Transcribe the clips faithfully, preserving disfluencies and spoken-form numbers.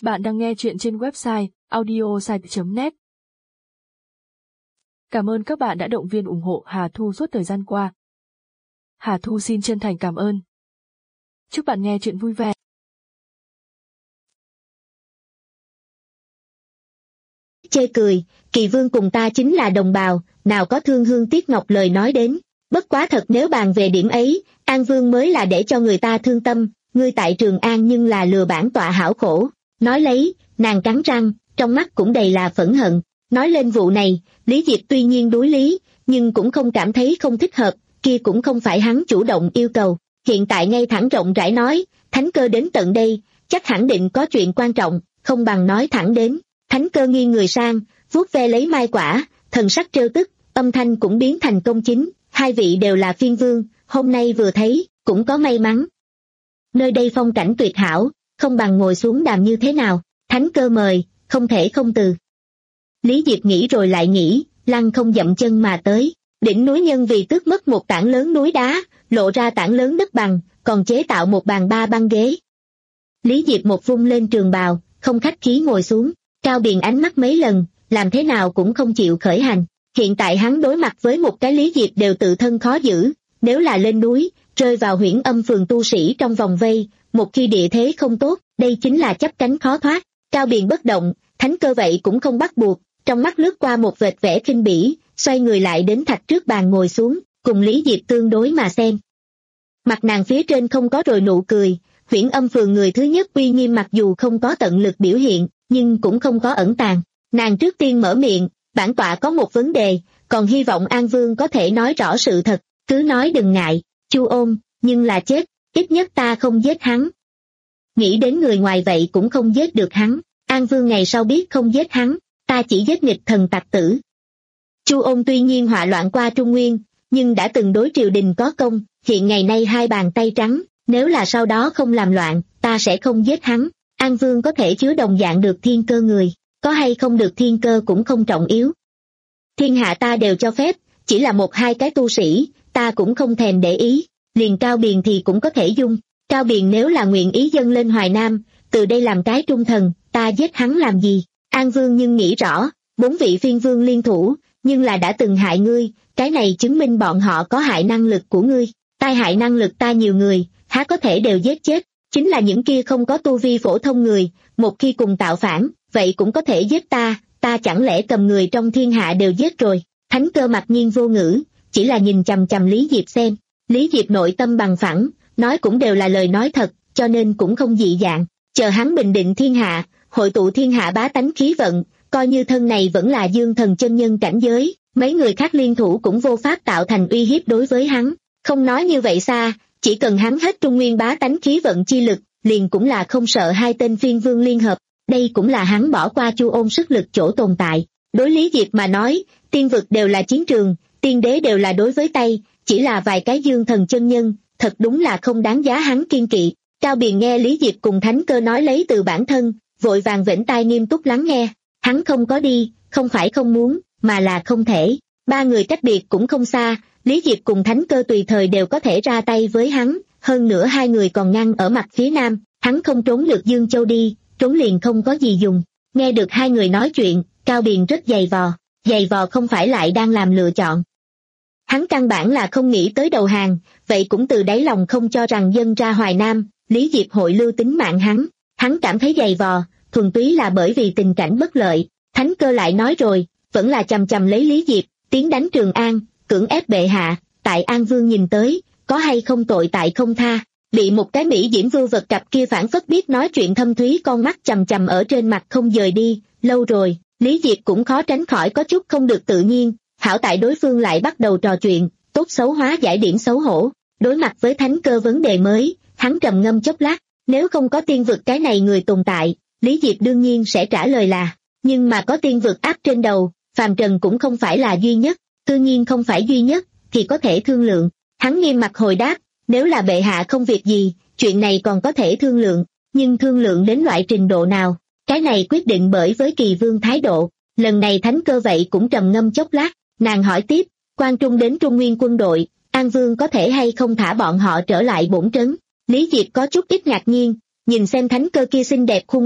Bạn đang nghe chuyện trên website audiosite chấm net. Cảm ơn các bạn đã động viên ủng hộ Hà Thu suốt thời gian qua. Hà Thu xin chân thành cảm ơn. Chúc bạn nghe chuyện vui vẻ. Chê cười, Kỳ Vương cùng ta chính là đồng bào, nào có thương hương tiếc ngọc lời nói đến. Bất quá thật nếu bàn về điểm ấy, An Vương mới là để cho người ta thương tâm, ngươi tại Trường An nhưng là lừa bản tọa hảo khổ. Nói lấy, nàng cắn răng, trong mắt cũng đầy là phẫn hận. Nói lên vụ này, Lý Diệp tuy nhiên đối lý, nhưng cũng không cảm thấy không thích hợp, kia cũng không phải hắn chủ động yêu cầu. Hiện tại ngay thẳng rộng rãi nói, Thánh Cơ đến tận đây, chắc hẳn định có chuyện quan trọng, không bằng nói thẳng đến. Thánh Cơ nghiêng người sang, vuốt ve lấy mai quả, thần sắc trêu tức, âm thanh cũng biến thành công chính, hai vị đều là phiên vương, hôm nay vừa thấy, cũng có may mắn. Nơi đây phong cảnh tuyệt hảo, không bằng ngồi xuống đàm như thế nào, Thánh Cơ mời, không thể không từ. Lý Diệp nghĩ rồi lại nghĩ, lăng không dậm chân mà tới, đỉnh núi nhân vì tước mất một tảng lớn núi đá, lộ ra tảng lớn đất bằng, còn chế tạo một bàn ba băng ghế. Lý Diệp một vung lên trường bào, không khách khí ngồi xuống, Cao Biền ánh mắt mấy lần, làm thế nào cũng không chịu khởi hành. Hiện tại hắn đối mặt với một cái Lý Diệp đều tự thân khó giữ, nếu là lên núi, rơi vào Huyễn Âm phường tu sĩ trong vòng vây, một khi địa thế không tốt, đây chính là chấp cánh khó thoát. Cao Biền bất động, Thánh Cơ vậy cũng không bắt buộc, trong mắt lướt qua một vệt vẻ khinh bỉ, xoay người lại đến thạch trước bàn ngồi xuống, cùng Lý Diệp tương đối mà xem. Mặt nàng phía trên không có rồi nụ cười, Huyễn Âm phường người thứ nhất uy nghiêm mặc dù không có tận lực biểu hiện, nhưng cũng không có ẩn tàng. Nàng trước tiên mở miệng, bản tọa có một vấn đề, còn hy vọng An Vương có thể nói rõ sự thật, cứ nói đừng ngại. Chu Ôn, nhưng là chết, ít nhất ta không giết hắn. Nghĩ đến người ngoài vậy cũng không giết được hắn, An Vương ngày sau biết không giết hắn, ta chỉ giết nghịch thần tặc tử. Chu Ôn tuy nhiên họa loạn qua Trung Nguyên, nhưng đã từng đối triều đình có công, hiện ngày nay hai bàn tay trắng, nếu là sau đó không làm loạn, ta sẽ không giết hắn. An Vương có thể chứa đồng dạng được thiên cơ người, có hay không được thiên cơ cũng không trọng yếu. Thiên hạ ta đều cho phép, chỉ là một hai cái tu sĩ, ta cũng không thèm để ý, liền Cao Biền thì cũng có thể dung. Cao Biền nếu là nguyện ý dâng lên Hoài Nam, từ đây làm cái trung thần, ta giết hắn làm gì? An Vương nhưng nghĩ rõ, bốn vị phiên vương liên thủ, nhưng là đã từng hại ngươi, cái này chứng minh bọn họ có hại năng lực của ngươi, tai hại năng lực ta nhiều người, há có thể đều giết chết, chính là những kia không có tu vi phổ thông người, một khi cùng tạo phản, vậy cũng có thể giết ta, ta chẳng lẽ cầm người trong thiên hạ đều giết rồi? Thánh Cơ mặc nhiên vô ngữ, chỉ là nhìn chằm chằm Lý Diệp xem. Lý Diệp nội tâm bằng phẳng, nói cũng đều là lời nói thật, cho nên cũng không dị dạng, chờ hắn bình định thiên hạ, hội tụ thiên hạ bá tánh khí vận, coi như thân này vẫn là dương thần chân nhân cảnh giới, mấy người khác liên thủ cũng vô pháp tạo thành uy hiếp đối với hắn. Không nói như vậy xa, chỉ cần hắn hết Trung Nguyên bá tánh khí vận chi lực, liền cũng là không sợ hai tên phiên vương liên hợp, đây cũng là hắn bỏ qua Chu Ôn sức lực chỗ tồn tại. Đối Lý Diệp mà nói, tiên vực đều là chiến trường, tiên đế đều là đối với tay, chỉ là vài cái dương thần chân nhân, thật đúng là không đáng giá hắn kiên kỵ. Cao Biền nghe Lý Diệp cùng Thánh Cơ nói lấy từ bản thân, vội vàng vểnh tai nghiêm túc lắng nghe. Hắn không có đi, không phải không muốn, mà là không thể. Ba người cách biệt cũng không xa, Lý Diệp cùng Thánh Cơ tùy thời đều có thể ra tay với hắn, hơn nữa hai người còn ngăn ở mặt phía nam, hắn không trốn được Dương Châu đi, trốn liền không có gì dùng. Nghe được hai người nói chuyện, Cao Biền rất dày vò, dày vò không phải lại đang làm lựa chọn. Hắn căn bản là không nghĩ tới đầu hàng, vậy cũng từ đáy lòng không cho rằng dân ra Hoài Nam, Lý Diệp hội lưu tính mạng hắn. Hắn cảm thấy dày vò, thuần túy là bởi vì tình cảnh bất lợi. Thánh Cơ lại nói rồi, vẫn là chằm chằm lấy Lý Diệp, tiến đánh Trường An, cưỡng ép bệ hạ, tại An Vương nhìn tới, có hay không tội tại không tha. Bị một cái mỹ diễm vưu vật cặp kia phản phất biết nói chuyện thâm thúy con mắt chằm chằm ở trên mặt không dời đi, lâu rồi, Lý Diệp cũng khó tránh khỏi có chút không được tự nhiên, hảo tại đối phương lại bắt đầu trò chuyện, tốt xấu hóa giải điểm xấu hổ. Đối mặt với Thánh Cơ vấn đề mới, hắn trầm ngâm chốc lát, nếu không có tiên vực cái này người tồn tại, Lý Diệp đương nhiên sẽ trả lời là, nhưng mà có tiên vực áp trên đầu, phàm trần cũng không phải là duy nhất, tự nhiên không phải duy nhất, thì có thể thương lượng. Hắn nghiêm mặt hồi đáp, nếu là bệ hạ không việc gì, chuyện này còn có thể thương lượng, nhưng thương lượng đến loại trình độ nào, cái này quyết định bởi với Kỳ Vương thái độ. Lần này Thánh Cơ vậy cũng trầm ngâm chốc lát, nàng hỏi tiếp, quan trung đến Trung Nguyên quân đội, An Vương có thể hay không thả bọn họ trở lại bổn trấn? Lý Diệp có chút ít ngạc nhiên, nhìn xem Thánh Cơ kia xinh đẹp khuôn mặt,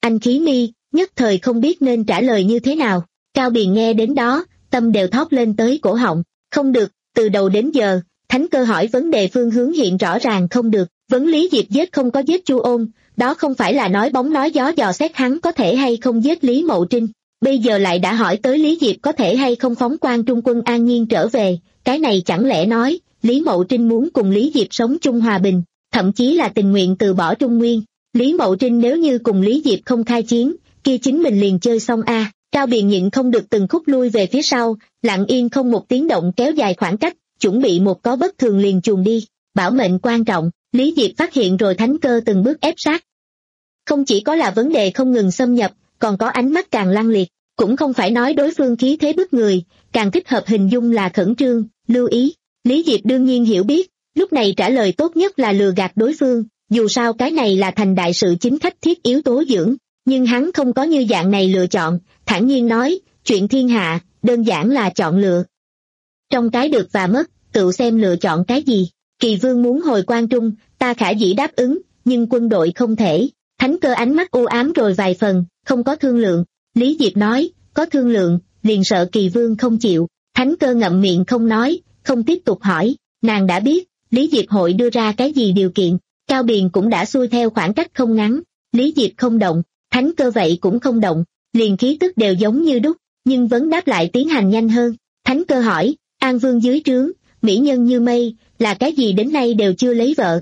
Anh Khí Mi, nhất thời không biết nên trả lời như thế nào. Cao Biền nghe đến đó, tâm đều thót lên tới cổ họng. Không được, từ đầu đến giờ, Thánh Cơ hỏi vấn đề phương hướng hiện rõ ràng không được. Vấn Lý Diệp giết không có giết Chu Ôn, đó không phải là nói bóng nói gió dò xét hắn có thể hay không giết Lý Mậu Trinh. Bây giờ lại đã hỏi tới Lý Diệp có thể hay không phóng quan Trung quân an nhiên trở về, cái này chẳng lẽ nói, Lý Mậu Trinh muốn cùng Lý Diệp sống chung hòa bình, thậm chí là tình nguyện từ bỏ Trung Nguyên. Lý Mậu Trinh nếu như cùng Lý Diệp không khai chiến, kia chính mình liền chơi xong a. Cao Biền nhịn không được từng khúc lui về phía sau, lặng yên không một tiếng động kéo dài khoảng cách, chuẩn bị một có bất thường liền chuồn đi. Bảo mệnh quan trọng, Lý Diệp phát hiện rồi Thánh Cơ từng bước ép sát. Không chỉ có là vấn đề không ngừng xâm nhập, còn có ánh mắt càng lăng liệt, cũng không phải nói đối phương khí thế bức người, càng thích hợp hình dung là khẩn trương, lưu ý. Lý Diệp đương nhiên hiểu biết, lúc này trả lời tốt nhất là lừa gạt đối phương, dù sao cái này là thành đại sự chính khách thiết yếu tố dưỡng, nhưng hắn không có như dạng này lựa chọn, thản nhiên nói, chuyện thiên hạ, đơn giản là chọn lựa. Trong cái được và mất, tự xem lựa chọn cái gì. Kỳ Vương muốn hồi Quan Trung, ta khả dĩ đáp ứng, nhưng quân đội không thể. Thánh Cơ ánh mắt u ám rồi vài phần, không có thương lượng. Lý Diệp nói, có thương lượng, liền sợ Kỳ Vương không chịu. Thánh Cơ ngậm miệng không nói, không tiếp tục hỏi, nàng đã biết, Lý Diệp hội đưa ra cái gì điều kiện. Cao Biền cũng đã xuôi theo khoảng cách không ngắn, Lý Diệp không động, Thánh Cơ vậy cũng không động, liền khí tức đều giống như đúc, nhưng vấn đáp lại tiến hành nhanh hơn. Thánh Cơ hỏi, An Vương dưới trướng, mỹ nhân như mây, là cái gì đến nay đều chưa lấy vợ.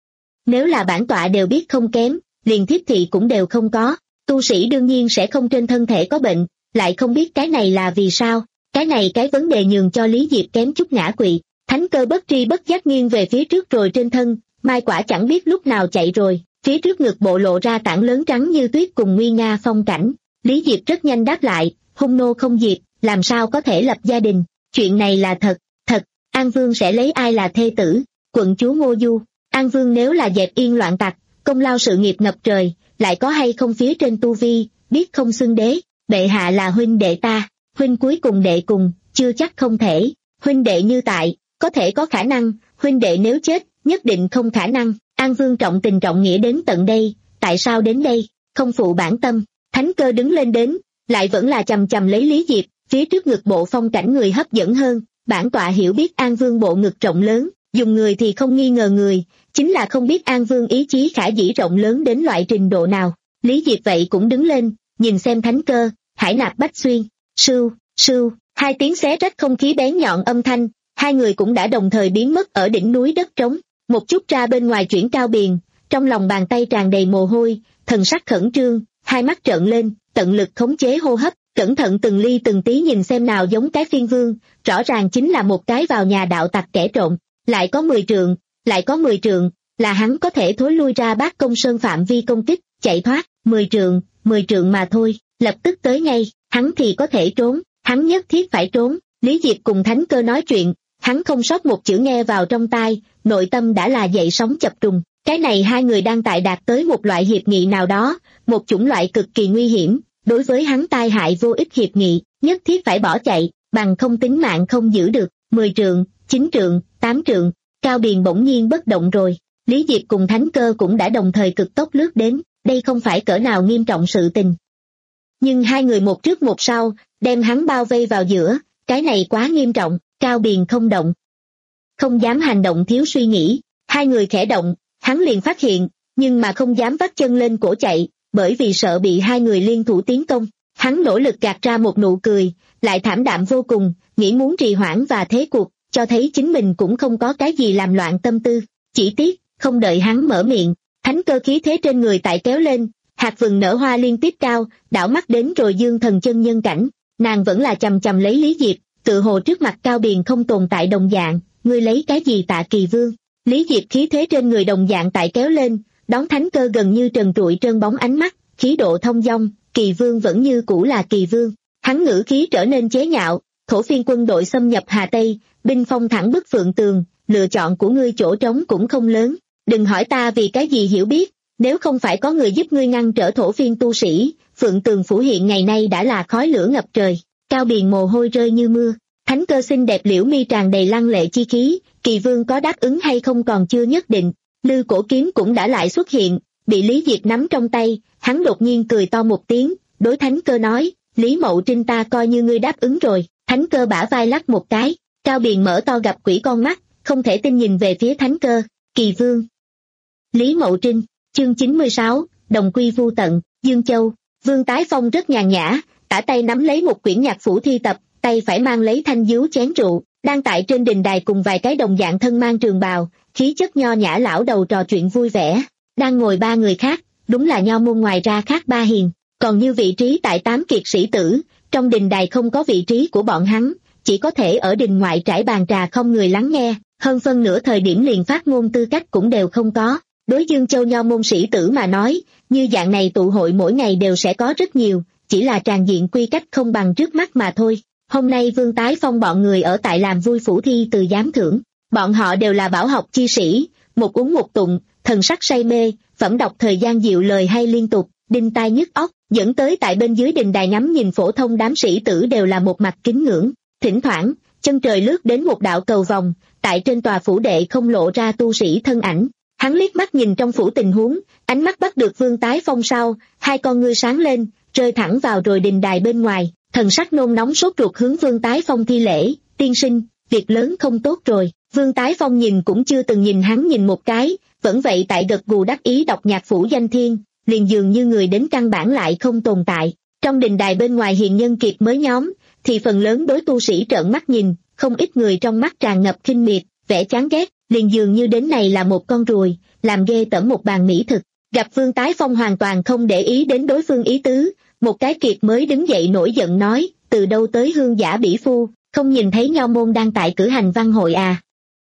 Nếu là bản tọa đều biết không kém, liền thiếp thị cũng đều không có, tu sĩ đương nhiên sẽ không trên thân thể có bệnh, lại không biết cái này là vì sao, cái này cái vấn đề nhường cho Lý Diệp kém chút ngã quỵ. Thánh Cơ bất tri bất giác nghiêng về phía trước rồi trên thân, mai quả chẳng biết lúc nào chạy rồi, phía trước ngực bộ lộ ra tảng lớn trắng như tuyết cùng nguy nga phong cảnh. Lý Diệp rất nhanh đáp lại, hung nô không diệt, làm sao có thể lập gia đình, chuyện này là thật, thật, An Vương sẽ lấy ai là thê tử, quận chúa Ngô Du. An Vương nếu là dẹp yên loạn tặc, công lao sự nghiệp ngập trời, lại có hay không phía trên tu vi, biết không xưng đế, bệ hạ là huynh đệ ta, huynh cuối cùng đệ cùng, chưa chắc không thể, huynh đệ như tại, có thể có khả năng, huynh đệ nếu chết, nhất định không khả năng. An Vương trọng tình trọng nghĩa đến tận đây, tại sao đến đây, không phụ bản tâm. Thánh Cơ đứng lên đến, lại vẫn là chầm chầm lấy Lý Diệp, phía trước ngực bộ phong cảnh người hấp dẫn hơn, bản tọa hiểu biết An Vương bộ ngực rộng lớn, dùng người thì không nghi ngờ người, chính là không biết An Vương ý chí khả dĩ rộng lớn đến loại trình độ nào. Lý Diệp vậy cũng đứng lên, nhìn xem Thánh Cơ, Hải Nạp Bách Xuyên, sưu, sưu, hai tiếng xé rách không khí bén nhọn âm thanh, hai người cũng đã đồng thời biến mất ở đỉnh núi đất trống. Một chút ra bên ngoài chuyển Cao Biền, trong lòng bàn tay tràn đầy mồ hôi, thần sắc khẩn trương, hai mắt trợn lên, tận lực khống chế hô hấp, cẩn thận từng ly từng tí nhìn xem nào giống cái phiên vương, rõ ràng chính là một cái vào nhà đạo tặc kẻ trộm, lại có mười trượng, lại có mười trượng, là hắn có thể thối lui ra Bát Công Sơn phạm vi công kích, chạy thoát, mười trượng, mười trượng mà thôi, lập tức tới ngay, hắn thì có thể trốn, hắn nhất thiết phải trốn. Lý Diệp cùng Thánh Cơ nói chuyện, hắn không sót một chữ nghe vào trong tai, nội tâm đã là dậy sóng chập trùng. Cái này hai người đang tại đạt tới một loại hiệp nghị nào đó, một chủng loại cực kỳ nguy hiểm, đối với hắn tai hại vô ích hiệp nghị, nhất thiết phải bỏ chạy, bằng không tính mạng không giữ được. Mười trượng, chín trượng, tám trượng, Cao Biền bỗng nhiên bất động rồi. Lý Diệp cùng Thánh Cơ cũng đã đồng thời cực tốc lướt đến, đây không phải cỡ nào nghiêm trọng sự tình. Nhưng hai người một trước một sau, đem hắn bao vây vào giữa, cái này quá nghiêm trọng. Cao Biền không động, không dám hành động thiếu suy nghĩ, hai người khẽ động, hắn liền phát hiện, nhưng mà không dám vắt chân lên cổ chạy, bởi vì sợ bị hai người liên thủ tiến công. Hắn nỗ lực gạt ra một nụ cười, lại thảm đạm vô cùng, nghĩ muốn trì hoãn và thế cuộc, cho thấy chính mình cũng không có cái gì làm loạn tâm tư. Chỉ tiếc, không đợi hắn mở miệng, Thánh Cơ khí thế trên người tại kéo lên, hạt vừng nở hoa liên tiếp cao, đảo mắt đến rồi Dương Thần chân nhân cảnh, nàng vẫn là chầm chầm lấy Lý Diệp, tự hồ trước mặt Cao Biền không tồn tại đồng dạng, ngươi lấy cái gì tạ Kỳ Vương. Lý Diệp khí thế trên người đồng dạng tại kéo lên, đón Thánh Cơ gần như trần trụi trơn bóng ánh mắt, khí độ thông dong, Kỳ Vương vẫn như cũ là Kỳ Vương. Hắn ngữ khí trở nên chế nhạo, thổ phiên quân đội xâm nhập Hà Tây, binh phong thẳng bức Phượng Tường, lựa chọn của ngươi chỗ trống cũng không lớn, đừng hỏi ta vì cái gì hiểu biết, nếu không phải có người giúp ngươi ngăn trở thổ phiên tu sĩ, Phượng Tường phủ hiện ngày nay đã là khói lửa ngập trời. Cao Biền mồ hôi rơi như mưa, Thánh Cơ xinh đẹp liễu mi tràn đầy lăng lệ chi khí, Kỳ Vương có đáp ứng hay không còn chưa nhất định. Lư cổ kiếm cũng đã lại xuất hiện, bị Lý Diệp nắm trong tay, hắn đột nhiên cười to một tiếng, đối Thánh Cơ nói, Lý Mậu Trinh ta coi như ngươi đáp ứng rồi. Thánh Cơ bả vai lắc một cái, Cao Biền mở to gặp quỷ con mắt, không thể tin nhìn về phía Thánh Cơ. Kỳ Vương. Lý Mậu Trinh, chương chín mươi sáu, đồng quy vu tận, Dương Châu. Vương Tái Phong rất nhàn nhã, tả tay nắm lấy một quyển nhạc phủ thi tập, tay phải mang lấy thanh diếu chén rượu, đang tại trên đình đài cùng vài cái đồng dạng thân mang trường bào, khí chất nho nhã lão đầu trò chuyện vui vẻ. Đang ngồi ba người khác, đúng là nho môn ngoài ra khác ba hiền, còn như vị trí tại tám kiệt sĩ tử, trong đình đài không có vị trí của bọn hắn, chỉ có thể ở đình ngoại trải bàn trà không người lắng nghe, hơn phân nửa thời điểm liền phát ngôn tư cách cũng đều không có. Đối Dương Châu nho môn sĩ tử mà nói, như dạng này tụ hội mỗi ngày đều sẽ có rất nhiều, chỉ là tràng diện quy cách không bằng trước mắt mà thôi. Hôm nay Vương Tái Phong bọn người ở tại làm vui phủ thi từ giám thưởng, bọn họ đều là bảo học chi sĩ, một uống một tụng, thần sắc say mê, phẩm đọc thời gian dịu lời hay liên tục, đinh tai nhức óc, dẫn tới tại bên dưới đình đài ngắm nhìn phổ thông đám sĩ tử đều là một mặt kính ngưỡng. Thỉnh thoảng, chân trời lướt đến một đạo cầu vòng, tại trên tòa phủ đệ không lộ ra tu sĩ thân ảnh. Hắn liếc mắt nhìn trong phủ tình huống, ánh mắt bắt được Vương Tái Phong sau, hai con ngươi sáng lên, rơi thẳng vào rồi đình đài bên ngoài, thần sắc nôn nóng sốt ruột hướng Vương Tái Phong thi lễ, tiên sinh, việc lớn không tốt rồi. Vương Tái Phong nhìn cũng chưa từng nhìn hắn nhìn một cái, vẫn vậy tại gật gù đắc ý đọc nhạc phủ danh thiên, liền dường như người đến căn bản lại không tồn tại. Trong đình đài bên ngoài hiền nhân kiệt mới nhóm, thì phần lớn đối tu sĩ trợn mắt nhìn, không ít người trong mắt tràn ngập khinh miệt, vẻ chán ghét, liền dường như đến này là một con ruồi, làm ghê tởm một bàn mỹ thực. Gặp Vương Tái Phong hoàn toàn không để ý đến đối phương ý tứ, một cái kiệt mới đứng dậy nổi giận nói, từ đâu tới hương giả bỉ phu, không nhìn thấy nho môn đang tại cử hành văn hội à.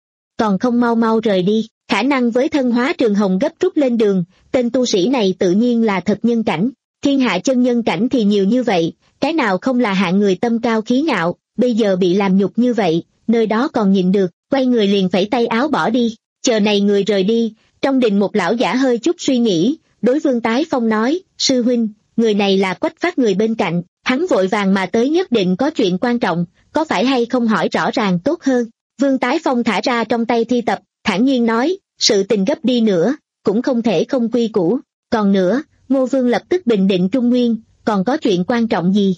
Còn không mau mau rời đi, khả năng với thân hóa trường hồng gấp rút lên đường, tên tu sĩ này tự nhiên là thật nhân cảnh, thiên hạ chân nhân cảnh thì nhiều như vậy, cái nào không là hạng người tâm cao khí ngạo, bây giờ bị làm nhục như vậy, nơi đó còn nhịn được, quay người liền phẩy tay áo bỏ đi. Chờ này người rời đi, trong đình một lão giả hơi chút suy nghĩ, đối Vương Tái Phong nói, sư huynh, người này là Quách Phát người bên cạnh, hắn vội vàng mà tới nhất định có chuyện quan trọng, có phải hay không hỏi rõ ràng tốt hơn. Vương Tái Phong thả ra trong tay thi tập, thản nhiên nói, sự tình gấp đi nữa, cũng không thể không quy củ, còn nữa, Ngô Vương lập tức bình định Trung Nguyên, còn có chuyện quan trọng gì?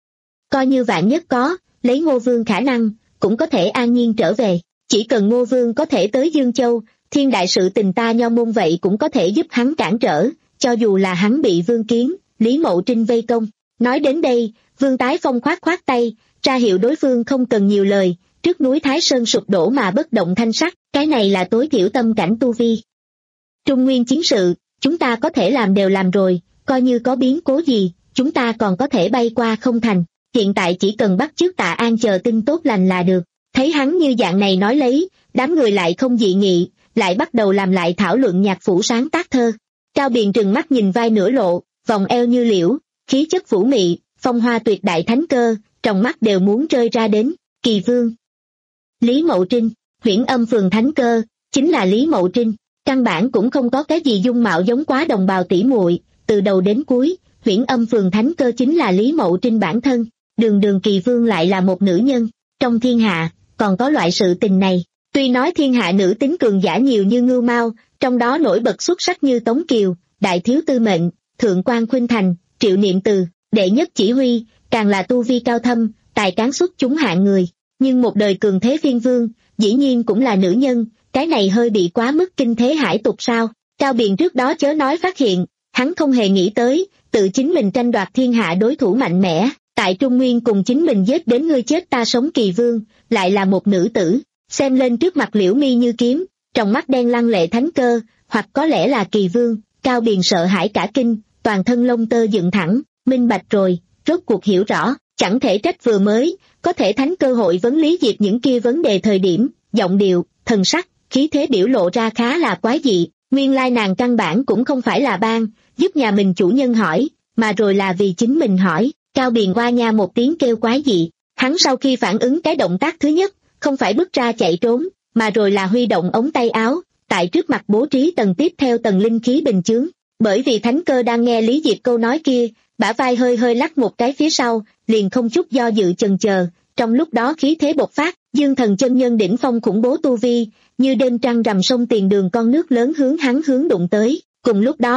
Coi như vạn nhất có, lấy Ngô Vương khả năng, cũng có thể an nhiên trở về, chỉ cần Ngô Vương có thể tới Dương Châu, thiên đại sự tình ta nho môn vậy cũng có thể giúp hắn cản trở, cho dù là hắn bị Vương Kiến, Lý Mậu Trinh vây công. Nói đến đây, Vương Tái Phong khoát khoát tay, ra hiệu đối phương không cần nhiều lời, trước núi Thái Sơn sụp đổ mà bất động thanh sắc, cái này là tối thiểu tâm cảnh tu vi. Trung Nguyên chiến sự, chúng ta có thể làm đều làm rồi, coi như có biến cố gì, chúng ta còn có thể bay qua không thành, hiện tại chỉ cần bắt chước Tạ An chờ tin tốt lành là được. Thấy hắn như dạng này nói lấy, đám người lại không dị nghị, lại bắt đầu làm lại thảo luận nhạc phủ sáng tác thơ. Cao Biền trừng mắt nhìn vai nửa lộ, vòng eo như liễu, khí chất vũ mị, phong hoa tuyệt đại Thánh Cơ, trong mắt đều muốn rơi ra đến, Kỳ Vương. Lý Mậu Trinh, Huyễn Âm phường Thánh Cơ, chính là Lý Mậu Trinh, căn bản cũng không có cái gì dung mạo giống quá đồng bào tỷ muội, từ đầu đến cuối, Huyễn Âm phường Thánh Cơ chính là Lý Mậu Trinh bản thân, đường đường Kỳ Vương lại là một nữ nhân, trong thiên hạ, còn có loại sự tình này. Tuy nói thiên hạ nữ tính cường giả nhiều như ngưu mao, trong đó nổi bật xuất sắc như Tống Kiều, Đại Thiếu Tư Mệnh, Thượng quan Khuynh Thành, Triệu Niệm Từ, Đệ Nhất Chỉ Huy, càng là tu vi cao thâm, tài cán xuất chúng hạng người. Nhưng một đời cường thế phiên vương, dĩ nhiên cũng là nữ nhân, cái này hơi bị quá mức kinh thế hải tục sao. Cao Biền trước đó chớ nói phát hiện, hắn không hề nghĩ tới, tự chính mình tranh đoạt thiên hạ đối thủ mạnh mẽ, tại Trung Nguyên cùng chính mình giết đến ngươi chết ta sống Kỳ Vương, lại là một nữ tử. Xem lên trước mặt liễu mi như kiếm, trong mắt đen lăng lệ Thánh Cơ, hoặc có lẽ là Kỳ Vương. Cao Biền sợ hãi cả kinh, toàn thân lông tơ dựng thẳng, minh bạch rồi, rốt cuộc hiểu rõ, chẳng thể trách vừa mới, có thể Thánh Cơ hội vấn Lý Diệp những kia vấn đề thời điểm, giọng điệu, thần sắc, khí thế biểu lộ ra khá là quái dị, nguyên lai nàng căn bản cũng không phải là ban, giúp nhà mình chủ nhân hỏi, mà rồi là vì chính mình hỏi. Cao Biền qua nha một tiếng kêu quái dị, hắn sau khi phản ứng cái động tác thứ nhất, không phải bước ra chạy trốn, mà rồi là huy động ống tay áo, tại trước mặt bố trí tầng tiếp theo tầng linh khí bình chướng. Bởi vì Thánh Cơ đang nghe Lý Diệp câu nói kia, bả vai hơi hơi lắc một cái phía sau, liền không chút do dự chần chờ, trong lúc đó khí thế bộc phát, Dương Thần chân nhân đỉnh phong khủng bố tu vi, như đêm trăng rằm sông tiền đường con nước lớn hướng hắn hướng đụng tới. Cùng lúc đó,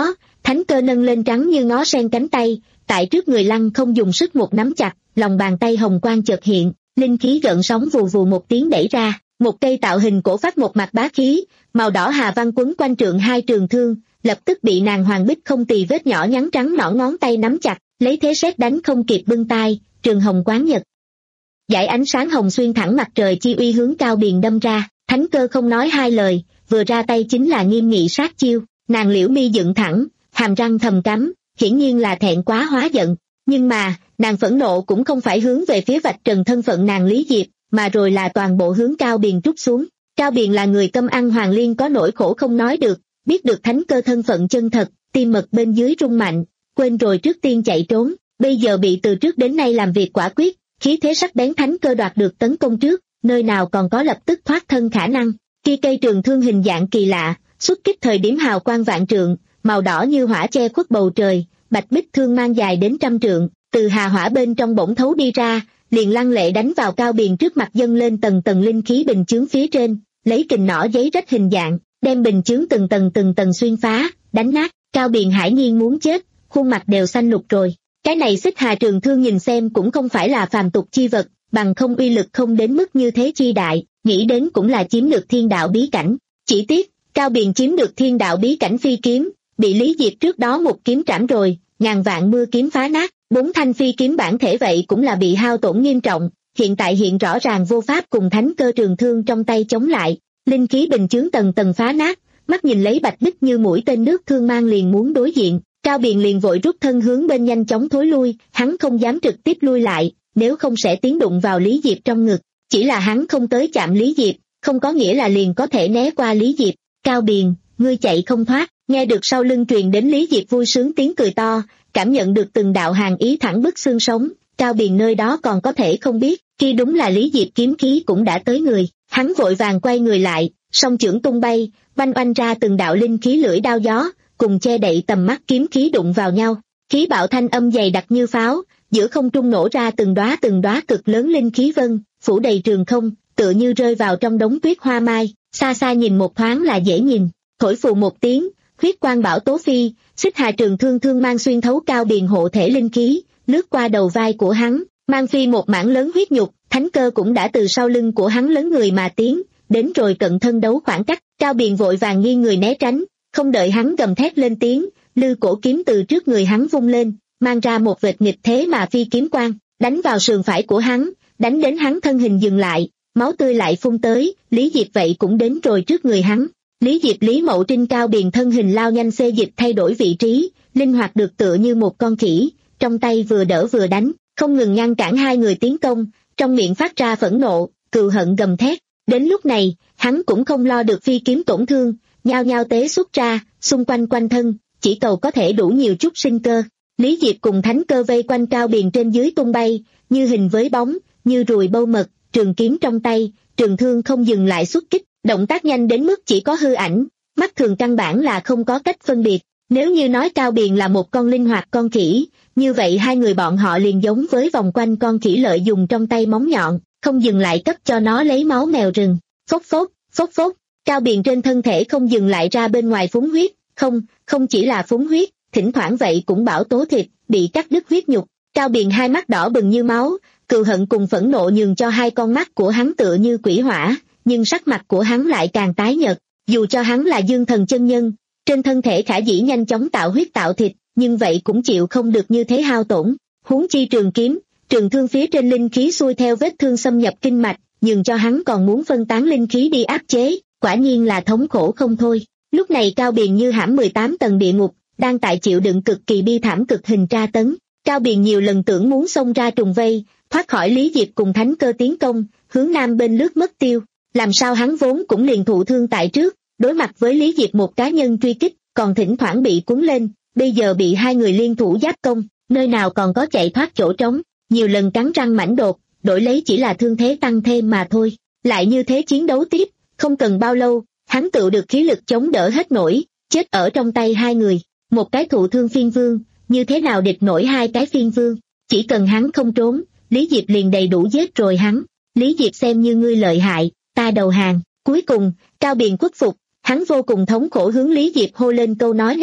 Thánh Cơ nâng lên trắng như ngó sen cánh tay, tại trước người Lăng Không dùng sức một nắm chặt, lòng bàn tay hồng quang chợt hiện, linh khí gợn sóng vù vù một tiếng đẩy ra, một cây tạo hình cổ phát một mặt bá khí, màu đỏ hà văn quấn quanh trượng hai trường thương, lập tức bị nàng Hoàng Bích không tì vết nhỏ nhắn trắng nõn ngón tay nắm chặt, lấy thế sét đánh không kịp bưng tay, trường hồng quán nhật. Dải ánh sáng hồng xuyên thẳng mặt trời chi uy hướng Cao Biền đâm ra, Thánh Cơ không nói hai lời, vừa ra tay chính là nghiêm nghị sát chiêu, nàng liễu mi dựng thẳng, hàm răng thầm cắm, hiển nhiên là thẹn quá hóa giận, nhưng mà, nàng phẫn nộ cũng không phải hướng về phía vạch trần thân phận nàng Lý Diệp, mà rồi là toàn bộ hướng Cao Biền trút xuống. Cao Biền là người câm ăn hoàng liên có nỗi khổ không nói được, biết được Thánh Cơ thân phận chân thật, tim mật bên dưới rung mạnh, quên rồi trước tiên chạy trốn, bây giờ bị từ trước đến nay làm việc quả quyết, khí thế sắc bén Thánh Cơ đoạt được tấn công trước, nơi nào còn có lập tức thoát thân khả năng. Kia cây trường thương hình dạng kỳ lạ, xuất kích thời điểm hào quang vạn trượng, màu đỏ như hỏa che khuất bầu trời, bạch bích thương mang dài đến trăm trượng, từ hà hỏa bên trong bỗng thấu đi ra, liền lăng lệ đánh vào Cao Biền trước mặt, dâng lên tầng tầng linh khí bình chướng phía trên, lấy kình nỏ giấy rách hình dạng, đem bình chướng từng tầng từng tầng xuyên phá, đánh nát. Cao Biền hải nhiên muốn chết, khuôn mặt đều xanh lục rồi. Cái này xích hà trường thương nhìn xem cũng không phải là phàm tục chi vật, bằng không uy lực không đến mức như thế chi đại, nghĩ đến cũng là chiếm được thiên đạo bí cảnh. Chỉ tiếc, Cao Biền chiếm được thiên đạo bí cảnh phi kiếm, bị Lý Diệp trước đó một kiếm trảm rồi, ngàn vạn mưa kiếm phá nát, bốn thanh phi kiếm bản thể vậy cũng là bị hao tổn nghiêm trọng, hiện tại hiện rõ ràng vô pháp cùng Thánh Cơ trường thương trong tay chống lại, linh khí bình chướng tầng tầng phá nát, mắt nhìn lấy bạch bích như mũi tên nước thương mang liền muốn đối diện, Cao Biền liền vội rút thân hướng bên nhanh chóng thối lui, hắn không dám trực tiếp lui lại, nếu không sẽ tiến đụng vào Lý Diệp trong ngực, chỉ là hắn không tới chạm Lý Diệp, không có nghĩa là liền có thể né qua Lý Diệp. Cao Biền, ngươi chạy không thoát. Nghe được sau lưng truyền đến Lý Diệp vui sướng tiếng cười to, cảm nhận được từng đạo hàn ý thẳng bức xương sống, Cao Biền nơi đó còn có thể không biết, khi đúng là Lý Diệp kiếm khí cũng đã tới người, hắn vội vàng quay người lại, song chưởng tung bay, oanh oanh ra từng đạo linh khí lưỡi đao gió, cùng che đậy tầm mắt kiếm khí đụng vào nhau, khí bạo thanh âm dày đặc như pháo, giữa không trung nổ ra từng đóa từng đóa cực lớn linh khí vân, phủ đầy trường không, tựa như rơi vào trong đống tuyết hoa mai, xa xa nhìn một thoáng là dễ nhìn, thổi phù một tiếng. Huyết quang bảo tố phi, xích hà trường thương thương mang xuyên thấu Cao Biền hộ thể linh khí, lướt qua đầu vai của hắn, mang phi một mảng lớn huyết nhục, Thánh Cơ cũng đã từ sau lưng của hắn lớn người mà tiến, đến rồi cận thân đấu khoảng cách, Cao Biền vội vàng nghiêng người né tránh, không đợi hắn gầm thét lên tiếng, lư cổ kiếm từ trước người hắn vung lên, mang ra một vệt nghịch thế mà phi kiếm quang, đánh vào sườn phải của hắn, đánh đến hắn thân hình dừng lại, máu tươi lại phun tới, Lý Diệp vậy cũng đến rồi trước người hắn. Lý Diệp Lý Mậu Trinh Cao Biền thân hình lao nhanh xê dịch thay đổi vị trí, linh hoạt được tựa như một con khỉ, trong tay vừa đỡ vừa đánh, không ngừng ngăn cản hai người tiến công, trong miệng phát ra phẫn nộ, cừu hận gầm thét. Đến lúc này, hắn cũng không lo được phi kiếm tổn thương, nhao nhao tế xuất ra, xung quanh quanh thân, chỉ cầu có thể đủ nhiều chút sinh cơ. Lý Diệp cùng Thánh Cơ vây quanh Cao Biền trên dưới tung bay, như hình với bóng, như ruồi bâu mật, trường kiếm trong tay, trường thương không dừng lại xuất kích. Động tác nhanh đến mức chỉ có hư ảnh, mắt thường căn bản là không có cách phân biệt. Nếu như nói Cao Biền là một con linh hoạt con khỉ, như vậy hai người bọn họ liền giống với vòng quanh con khỉ lợi dùng trong tay móng nhọn, không dừng lại cấp cho nó lấy máu mèo rừng. Phốc phốc, phốc phốc, Cao Biền trên thân thể không dừng lại ra bên ngoài phúng huyết, không, không chỉ là phúng huyết, thỉnh thoảng vậy cũng bảo tố thịt, bị cắt đứt huyết nhục. Cao Biền hai mắt đỏ bừng như máu, cừu hận cùng phẫn nộ nhường cho hai con mắt của hắn tựa như quỷ hỏa. Nhưng sắc mặt của hắn lại càng tái nhợt, dù cho hắn là dương thần chân nhân, trên thân thể khả dĩ nhanh chóng tạo huyết tạo thịt, nhưng vậy cũng chịu không được như thế hao tổn. Huống chi trường kiếm, trường thương phía trên linh khí xuôi theo vết thương xâm nhập kinh mạch, nhường cho hắn còn muốn phân tán linh khí đi áp chế, quả nhiên là thống khổ không thôi. Lúc này Cao Biền như hãm mười tám tầng địa ngục, đang tại chịu đựng cực kỳ bi thảm cực hình tra tấn. Cao Biền nhiều lần tưởng muốn xông ra trùng vây, thoát khỏi Lý Diệp cùng Thánh Cơ tiến công, hướng nam bên lướt mất tiêu. Làm sao hắn vốn cũng liền thụ thương tại trước, đối mặt với Lý Diệp một cá nhân truy kích, còn thỉnh thoảng bị cuốn lên, bây giờ bị hai người liên thủ giáp công, nơi nào còn có chạy thoát chỗ trống, nhiều lần cắn răng mảnh đột, đổi lấy chỉ là thương thế tăng thêm mà thôi. Lại như thế chiến đấu tiếp, không cần bao lâu, hắn tự được khí lực chống đỡ hết nổi, chết ở trong tay hai người, một cái thụ thương phiên vương, như thế nào địch nổi hai cái phiên vương, chỉ cần hắn không trốn, Lý Diệp liền đầy đủ giết rồi hắn. Lý Diệp xem như ngươi lợi hại, ta đầu hàng. Cuối cùng, Cao Biền khuất phục, hắn vô cùng thống khổ hướng Lý Diệp hô lên câu nói này,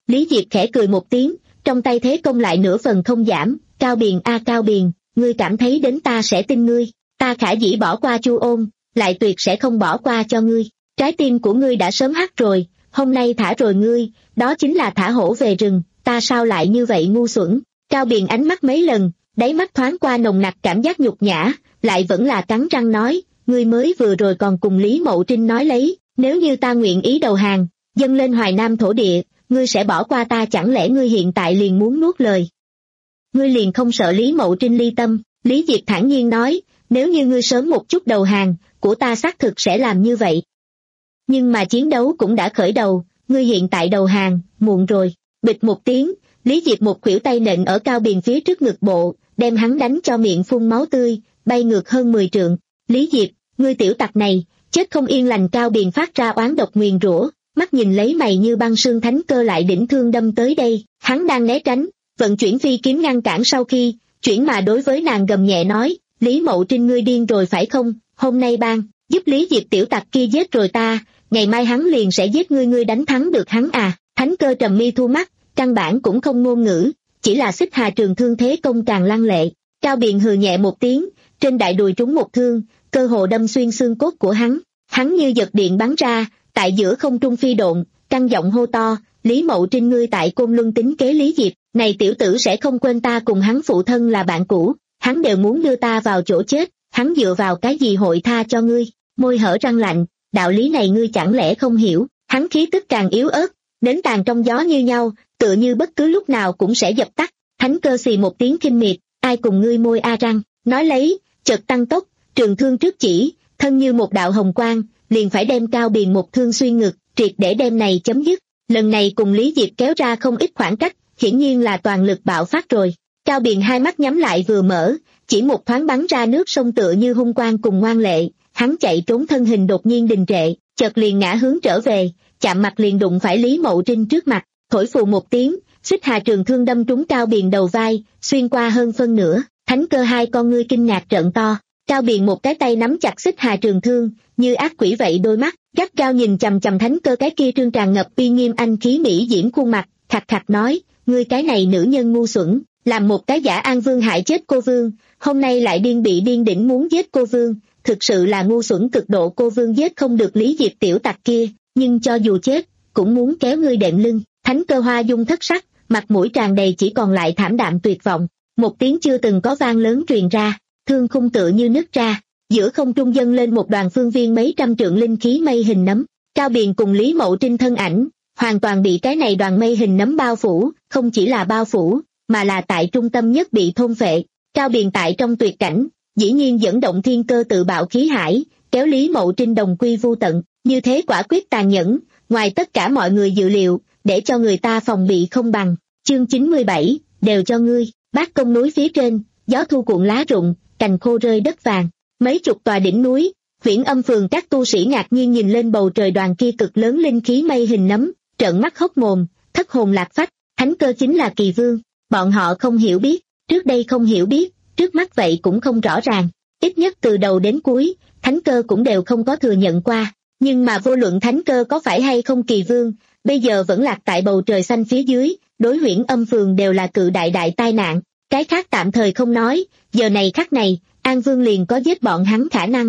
Lý Diệp khẽ cười một tiếng, trong tay thế công lại nửa phần không giảm. Cao Biền a Cao Biền, ngươi cảm thấy đến ta sẽ tin ngươi? Ta khả dĩ bỏ qua Chu Ôn, lại tuyệt sẽ không bỏ qua cho ngươi. Trái tim của ngươi đã sớm hắt rồi, hôm nay thả rồi ngươi, đó chính là thả hổ về rừng, ta sao lại như vậy ngu xuẩn? Cao Biền ánh mắt mấy lần, đáy mắt thoáng qua nồng nặc cảm giác nhục nhã, lại vẫn là cắn răng nói, ngươi mới vừa rồi còn cùng Lý Mậu Trinh nói lấy, nếu như ta nguyện ý đầu hàng, dâng lên Hoài Nam thổ địa, ngươi sẽ bỏ qua ta, chẳng lẽ ngươi hiện tại liền muốn nuốt lời? Ngươi liền không sợ Lý Mậu Trinh ly tâm? Lý Diệp thản nhiên nói, nếu như ngươi sớm một chút đầu hàng, của ta xác thực sẽ làm như vậy. Nhưng mà chiến đấu cũng đã khởi đầu, ngươi hiện tại đầu hàng, muộn rồi. Bịch một tiếng, Lý Diệp một khuỷu tay nện ở Cao Biền phía trước ngực bộ, đem hắn đánh cho miệng phun máu tươi, bay ngược hơn mười trượng. Lý Diệp, ngươi tiểu tặc này, chết không yên lành. Cao Biền phát ra oán độc nguyền rủa, mắt nhìn lấy mày như băng sương thánh cơ lại đỉnh thương đâm tới đây, hắn đang né tránh, vận chuyển phi kiếm ngăn cản sau khi, chuyển mà đối với nàng gầm nhẹ nói, Lý Mậu Trinh ngươi điên rồi phải không, hôm nay ban, giúp Lý Diệp tiểu tặc kia giết rồi ta, ngày mai hắn liền sẽ giết ngươi, ngươi đánh thắng được hắn à? Thánh cơ trầm mi thu mắt, căn bản cũng không ngôn ngữ, chỉ là xích hà trường thương thế công càng lăng lệ. Cao Biền hừ nhẹ một tiếng, trên đại đùi trúng một thương, cơ hồ đâm xuyên xương cốt của hắn, hắn như giật điện bắn ra, tại giữa không trung phi độn, căng giọng hô to, Lý Mậu Trinh ngươi tại Côn Luân tính kế Lý Diệp, này tiểu tử sẽ không quên ta cùng hắn phụ thân là bạn cũ, hắn đều muốn đưa ta vào chỗ chết, hắn dựa vào cái gì hội tha cho ngươi? Môi hở răng lạnh, đạo lý này ngươi chẳng lẽ không hiểu? Hắn khí tức càng yếu ớt, đến tàn trong gió như nhau, tựa như bất cứ lúc nào cũng sẽ dập tắt. Thánh cơ xì một tiếng khinh miệt, ai cùng ngươi môi a răng, nói lấy, chợt tăng tốc, trường thương trước chỉ, thân như một đạo hồng quang, liền phải đem Cao Biền một thương xuyên ngực, triệt để đem này chấm dứt. Lần này cùng Lý Diệp kéo ra không ít khoảng cách, hiển nhiên là toàn lực bạo phát rồi. Cao Biền hai mắt nhắm lại vừa mở, chỉ một thoáng bắn ra nước sông tựa như hung quang cùng ngoan lệ, hắn chạy trốn thân hình đột nhiên đình trệ, chợt liền ngã hướng trở về, chạm mặt liền đụng phải Lý Mậu Trinh trước mặt, thổi phù một tiếng, xích hà trường thương đâm trúng Cao Biền đầu vai, xuyên qua hơn phân nửa. Thánh cơ hai con ngươi kinh ngạc trợn to, Cao Biền một cái tay nắm chặt xích hà trường thương, như ác quỷ vậy đôi mắt, gắt gao nhìn chằm chằm thánh cơ cái kia trương tràn ngập uy nghiêm anh khí mỹ diễm khuôn mặt, khặt khặt nói, ngươi cái này nữ nhân ngu xuẩn, làm một cái giả An Vương hại chết cô Vương, hôm nay lại điên bị điên đỉnh muốn giết cô Vương, thực sự là ngu xuẩn cực độ. Cô Vương giết không được Lý Diệp tiểu tặc kia, nhưng cho dù chết, cũng muốn kéo ngươi đệm lưng. Thánh cơ hoa dung thất sắc, mặt mũi tràn đầy chỉ còn lại thảm đạm tuyệt vọng, một tiếng chưa từng có vang lớn truyền ra, thương khung tựa như nứt ra, giữa không trung dâng lên một đoàn phương viên mấy trăm trượng linh khí mây hình nấm. Cao Biền cùng Lý Mậu Trinh thân ảnh hoàn toàn bị cái này đoàn mây hình nấm bao phủ, không chỉ là bao phủ, mà là tại trung tâm nhất bị thôn phệ. Cao Biền tại trong tuyệt cảnh, dĩ nhiên dẫn động thiên cơ tự bạo khí hải, kéo Lý Mậu Trinh đồng quy vu tận, như thế quả quyết tàn nhẫn, ngoài tất cả mọi người dự liệu, để cho người ta phòng bị không bằng. Chương chín mươi bảy, đều cho ngươi. Bát Công núi phía trên, gió thu cuộn lá rụng, cành khô rơi đất vàng, mấy chục tòa đỉnh núi, Huyễn Âm phường các tu sĩ ngạc nhiên nhìn lên bầu trời đoàn kia cực lớn linh khí mây hình nấm, trợn mắt hốc mồm, thất hồn lạc phách. Thánh cơ chính là Kỳ Vương, bọn họ không hiểu biết, trước đây không hiểu biết, trước mắt vậy cũng không rõ ràng, ít nhất từ đầu đến cuối, thánh cơ cũng đều không có thừa nhận qua. Nhưng mà vô luận thánh cơ có phải hay không Kỳ Vương, bây giờ vẫn lạc tại bầu trời xanh phía dưới, đối Huyễn Âm phường đều là cự đại đại tai nạn. Cái khác tạm thời không nói, giờ này khắc này, An Vương liền có giết bọn hắn khả năng.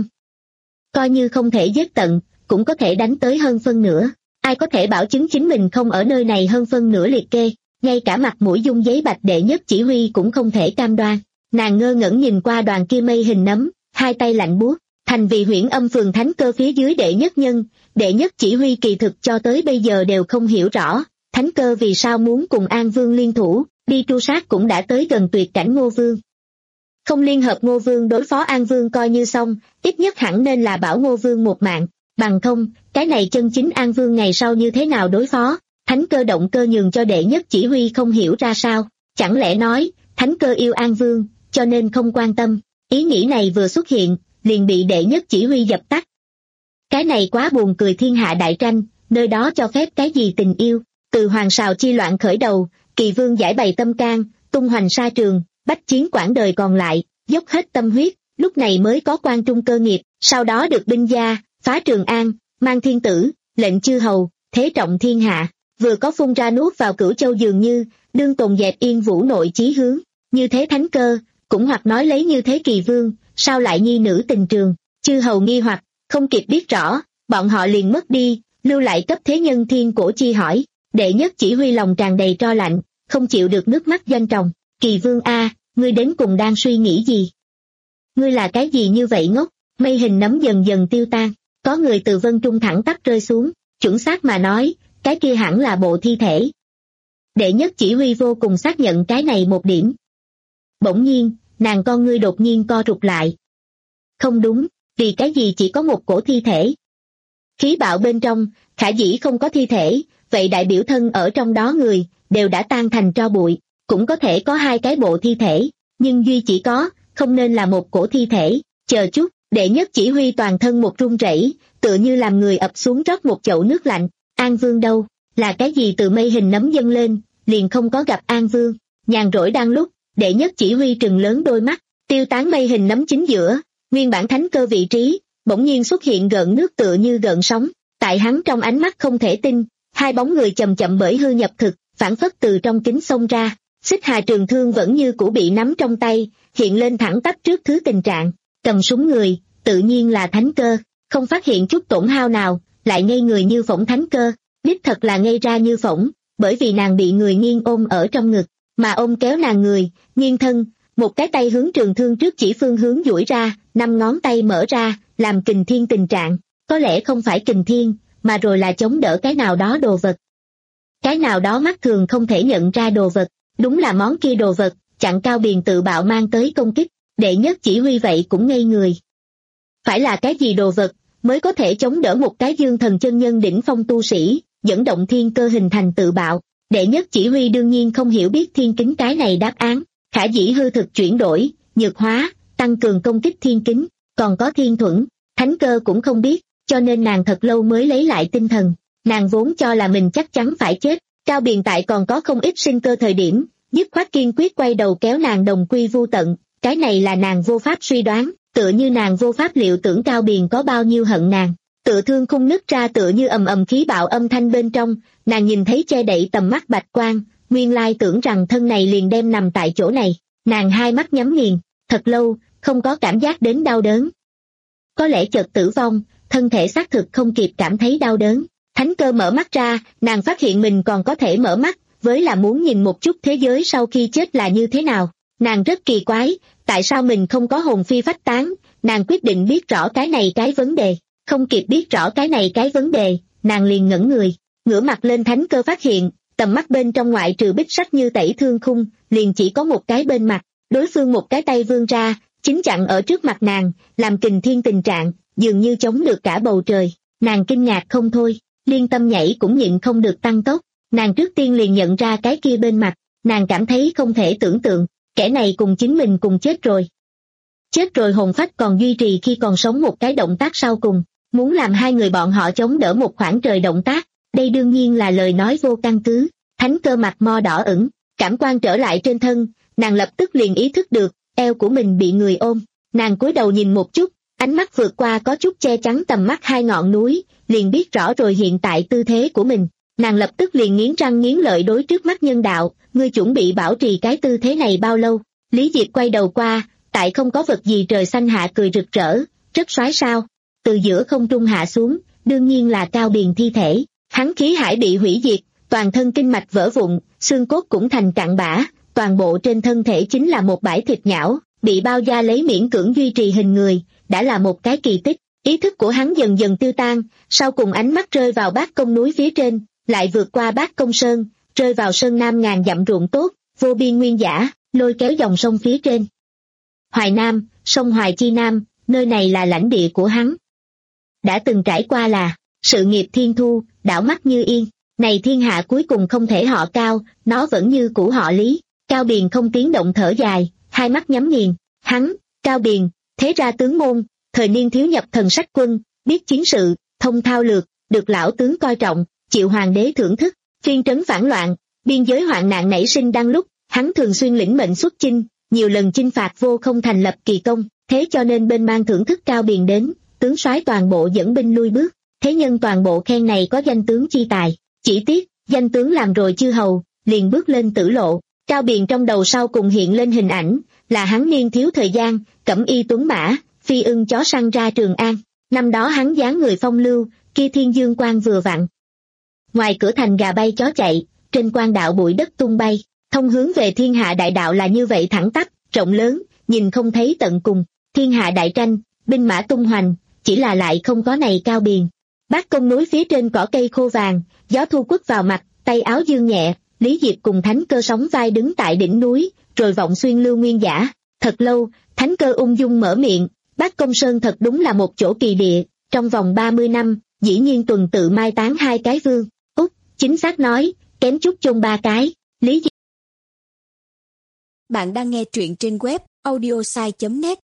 Coi như không thể giết tận, cũng có thể đánh tới hơn phân nửa. Ai có thể bảo chứng chính mình không ở nơi này hơn phân nửa liệt kê, ngay cả mặt mũi dung giấy bạch đệ nhất chỉ huy cũng không thể cam đoan. Nàng ngơ ngẩn nhìn qua đoàn kia mây hình nấm, hai tay lạnh buốt. Thành vì Huyễn Âm phường thánh cơ phía dưới đệ nhất nhân, đệ nhất chỉ huy kỳ thực cho tới bây giờ đều không hiểu rõ, thánh cơ vì sao muốn cùng An Vương liên thủ, đi tru sát cũng đã tới gần tuyệt cảnh Ngô Vương. Không liên hợp Ngô Vương đối phó An Vương coi như xong, ít nhất hẳn nên là bảo Ngô Vương một mạng, bằng không, cái này chân chính An Vương ngày sau như thế nào đối phó. Thánh cơ động cơ nhường cho đệ nhất chỉ huy không hiểu ra sao, chẳng lẽ nói, thánh cơ yêu An Vương, cho nên không quan tâm. Ý nghĩ này vừa xuất hiện, liền bị đệ nhất chỉ huy dập tắt. Cái này quá buồn cười, thiên hạ đại tranh, nơi đó cho phép cái gì tình yêu. Từ hoàng sào chi loạn khởi đầu, Kỳ Vương giải bày tâm can, tung hoành sa trường, bách chiến quãng đời còn lại, dốc hết tâm huyết, lúc này mới có quan trung cơ nghiệp, sau đó được binh gia, phá Trường An, mang thiên tử, lệnh chư hầu, thế trọng thiên hạ. vừa có phun ra nuốt vào Cửu Châu dường như, đương tồn dẹp Yên Vũ nội chí hướng, như thế thánh cơ, cũng hoặc nói lấy như thế Kỳ Vương, sao lại nhi nữ tình trường, chư hầu nghi hoặc, không kịp biết rõ, bọn họ liền mất đi, lưu lại cấp thế nhân Thiên Cổ Chi hỏi, đệ nhất chỉ huy lòng tràn đầy tro lạnh, không chịu được nước mắt doanh tròng, Kỳ Vương a, ngươi đến cùng đang suy nghĩ gì? Ngươi là cái gì như vậy ngốc? Mây hình nấm dần dần tiêu tan, có người từ vân trung thẳng tắp rơi xuống, chuẩn xác mà nói, cái kia hẳn là bộ thi thể. Đệ nhất chỉ huy vô cùng xác nhận cái này một điểm. Bỗng nhiên, nàng con ngươi đột nhiên co rụt lại. Không đúng, vì cái gì chỉ có một cổ thi thể? Khí bạo bên trong, khả dĩ không có thi thể, vậy đại biểu thân ở trong đó người, đều đã tan thành tro bụi, cũng có thể có hai cái bộ thi thể, nhưng duy chỉ có, không nên là một cổ thi thể, chờ chút, đệ nhất chỉ huy toàn thân một run rẩy, tựa như làm người ập xuống rót một chậu nước lạnh, An Vương đâu, là cái gì từ mây hình nấm dâng lên, liền không có gặp An Vương, nhàn rỗi đang lúc, đệ nhất chỉ huy trừng lớn đôi mắt, tiêu tán mây hình nấm chính giữa, nguyên bản thánh cơ vị trí, bỗng nhiên xuất hiện gợn nước tựa như gợn sóng, tại hắn trong ánh mắt không thể tin, hai bóng người chậm chậm bởi hư nhập thực, phản phất từ trong kính xông ra, xích hà trường thương vẫn như cũ bị nắm trong tay, hiện lên thẳng tắp trước thứ tình trạng, cầm súng người, tự nhiên là thánh cơ, không phát hiện chút tổn hao nào, lại ngây người như phỏng thánh cơ, đích thật là ngây ra như phỏng, bởi vì nàng bị người nghiêng ôm ở trong ngực, mà ôm kéo nàng người, nghiêng thân, một cái tay hướng trường thương trước chỉ phương hướng duỗi ra, năm ngón tay mở ra, làm kình thiên tình trạng, có lẽ không phải kình thiên, mà rồi là chống đỡ cái nào đó đồ vật. Cái nào đó mắt thường không thể nhận ra đồ vật, đúng là món kia đồ vật, chặn Cao Biền tự bạo mang tới công kích, đệ nhất chỉ huy vậy cũng ngây người. Phải là cái gì đồ vật, mới có thể chống đỡ một cái dương thần chân nhân đỉnh phong tu sĩ, dẫn động thiên cơ hình thành tự bạo, đệ nhất chỉ huy đương nhiên không hiểu biết thiên kính cái này đáp án, khả dĩ hư thực chuyển đổi, nhược hóa, tăng cường công kích thiên kính, còn có thiên thuẫn, thánh cơ cũng không biết, cho nên nàng thật lâu mới lấy lại tinh thần, nàng vốn cho là mình chắc chắn phải chết, Cao Biền tại còn có không ít sinh cơ thời điểm, dứt khoát kiên quyết quay đầu kéo nàng đồng quy vu tận, cái này là nàng vô pháp suy đoán, tựa như nàng vô pháp liệu tưởng Cao Biền có bao nhiêu hận nàng, tựa thương khung nứt ra tựa như ầm ầm khí bạo âm thanh bên trong, nàng nhìn thấy che đậy tầm mắt bạch quang, nguyên lai tưởng rằng thân này liền đem nằm tại chỗ này, nàng hai mắt nhắm nghiền, thật lâu, không có cảm giác đến đau đớn. Có lẽ chợt tử vong, thân thể xác thực không kịp cảm thấy đau đớn, thánh cơ mở mắt ra, nàng phát hiện mình còn có thể mở mắt, với là muốn nhìn một chút thế giới sau khi chết là như thế nào, nàng rất kỳ quái, tại sao mình không có hồn phi phách tán, nàng quyết định biết rõ cái này cái vấn đề, không kịp biết rõ cái này cái vấn đề, nàng liền ngẩn người, ngửa mặt lên thánh cơ phát hiện, tầm mắt bên trong ngoại trừ bích sách như tẩy thương khung, liền chỉ có một cái bên mặt, đối phương một cái tay vươn ra, chính chặn ở trước mặt nàng, làm kình thiên tình trạng, dường như chống được cả bầu trời, nàng kinh ngạc không thôi, liên tâm nhảy cũng nhịn không được tăng tốc, nàng trước tiên liền nhận ra cái kia bên mặt, nàng cảm thấy không thể tưởng tượng, kẻ này cùng chính mình cùng chết rồi. Chết rồi hồn phách còn duy trì khi còn sống một cái động tác sau cùng, muốn làm hai người bọn họ chống đỡ một khoảng trời động tác, đây đương nhiên là lời nói vô căn cứ, thánh cơ mặt mo đỏ ửng, cảm quan trở lại trên thân, nàng lập tức liền ý thức được, eo của mình bị người ôm, nàng cúi đầu nhìn một chút, ánh mắt vượt qua có chút che chắn tầm mắt hai ngọn núi, liền biết rõ rồi hiện tại tư thế của mình, nàng lập tức liền nghiến răng nghiến lợi đối trước mắt nhân đạo, ngươi chuẩn bị bảo trì cái tư thế này bao lâu? Lý Diệp quay đầu qua, tại không có vật gì trời xanh hạ cười rực rỡ, rất xoái sao, từ giữa không trung hạ xuống, đương nhiên là Cao Biền thi thể, hắn khí hải bị hủy diệt, toàn thân kinh mạch vỡ vụn, xương cốt cũng thành cặn bã, toàn bộ trên thân thể chính là một bãi thịt nhão, bị bao da lấy miễn cưỡng duy trì hình người, đã là một cái kỳ tích, ý thức của hắn dần dần tiêu tan, sau cùng ánh mắt rơi vào Bác Công núi phía trên, lại vượt qua Bác Công Sơn, rơi vào sơn nam ngàn dặm ruộng tốt, vô biên nguyên dã, lôi kéo dòng sông phía trên. Hoài Nam, sông Hoài Chi Nam, nơi này là lãnh địa của hắn. Đã từng trải qua là, sự nghiệp thiên thu, đảo mắt như yên, này thiên hạ cuối cùng không thể họ Cao, nó vẫn như cũ họ Lý. Cao Biền không tiếng động thở dài, hai mắt nhắm nghiền, hắn, Cao Biền, thế ra tướng môn, thời niên thiếu nhập thần sách quân, biết chiến sự, thông thao lược, được lão tướng coi trọng, chịu hoàng đế thưởng thức, phiên trấn phản loạn, biên giới hoạn nạn nảy sinh đang lúc, hắn thường xuyên lĩnh mệnh xuất chinh, nhiều lần chinh phạt vô không thành lập kỳ công, thế cho nên bên mang thưởng thức Cao Biền đến, tướng soái toàn bộ dẫn binh lui bước, thế nhân toàn bộ khen này có danh tướng chi tài, chỉ tiếc, danh tướng làm rồi chư hầu, liền bước lên tử lộ. Cao Biền trong đầu sau cùng hiện lên hình ảnh, là hắn niên thiếu thời gian, cẩm y tuấn mã, phi ưng chó săn ra Trường An. Năm đó hắn dáng người phong lưu, kia thiên dương quang vừa vặn. Ngoài cửa thành gà bay chó chạy, trên quan đạo bụi đất tung bay, thông hướng về thiên hạ đại đạo là như vậy thẳng tắp, rộng lớn, nhìn không thấy tận cùng. Thiên hạ đại tranh, binh mã tung hoành, chỉ là lại không có này Cao Biền. Bác công núi phía trên cỏ cây khô vàng, gió thu quất vào mặt, tay áo dương nhẹ, Lý Diệp cùng Thánh Cơ sóng vai đứng tại đỉnh núi, rồi vọng xuyên lưu nguyên giả. Thật lâu, Thánh Cơ ung dung mở miệng, Bác Công Sơn thật đúng là một chỗ kỳ địa, trong vòng ba mươi năm, dĩ nhiên tuần tự mai táng hai cái vương. Út, chính xác nói, kém chút chôn ba cái. Lý Diệp. Bạn đang nghe truyện trên web audiosai chấm net.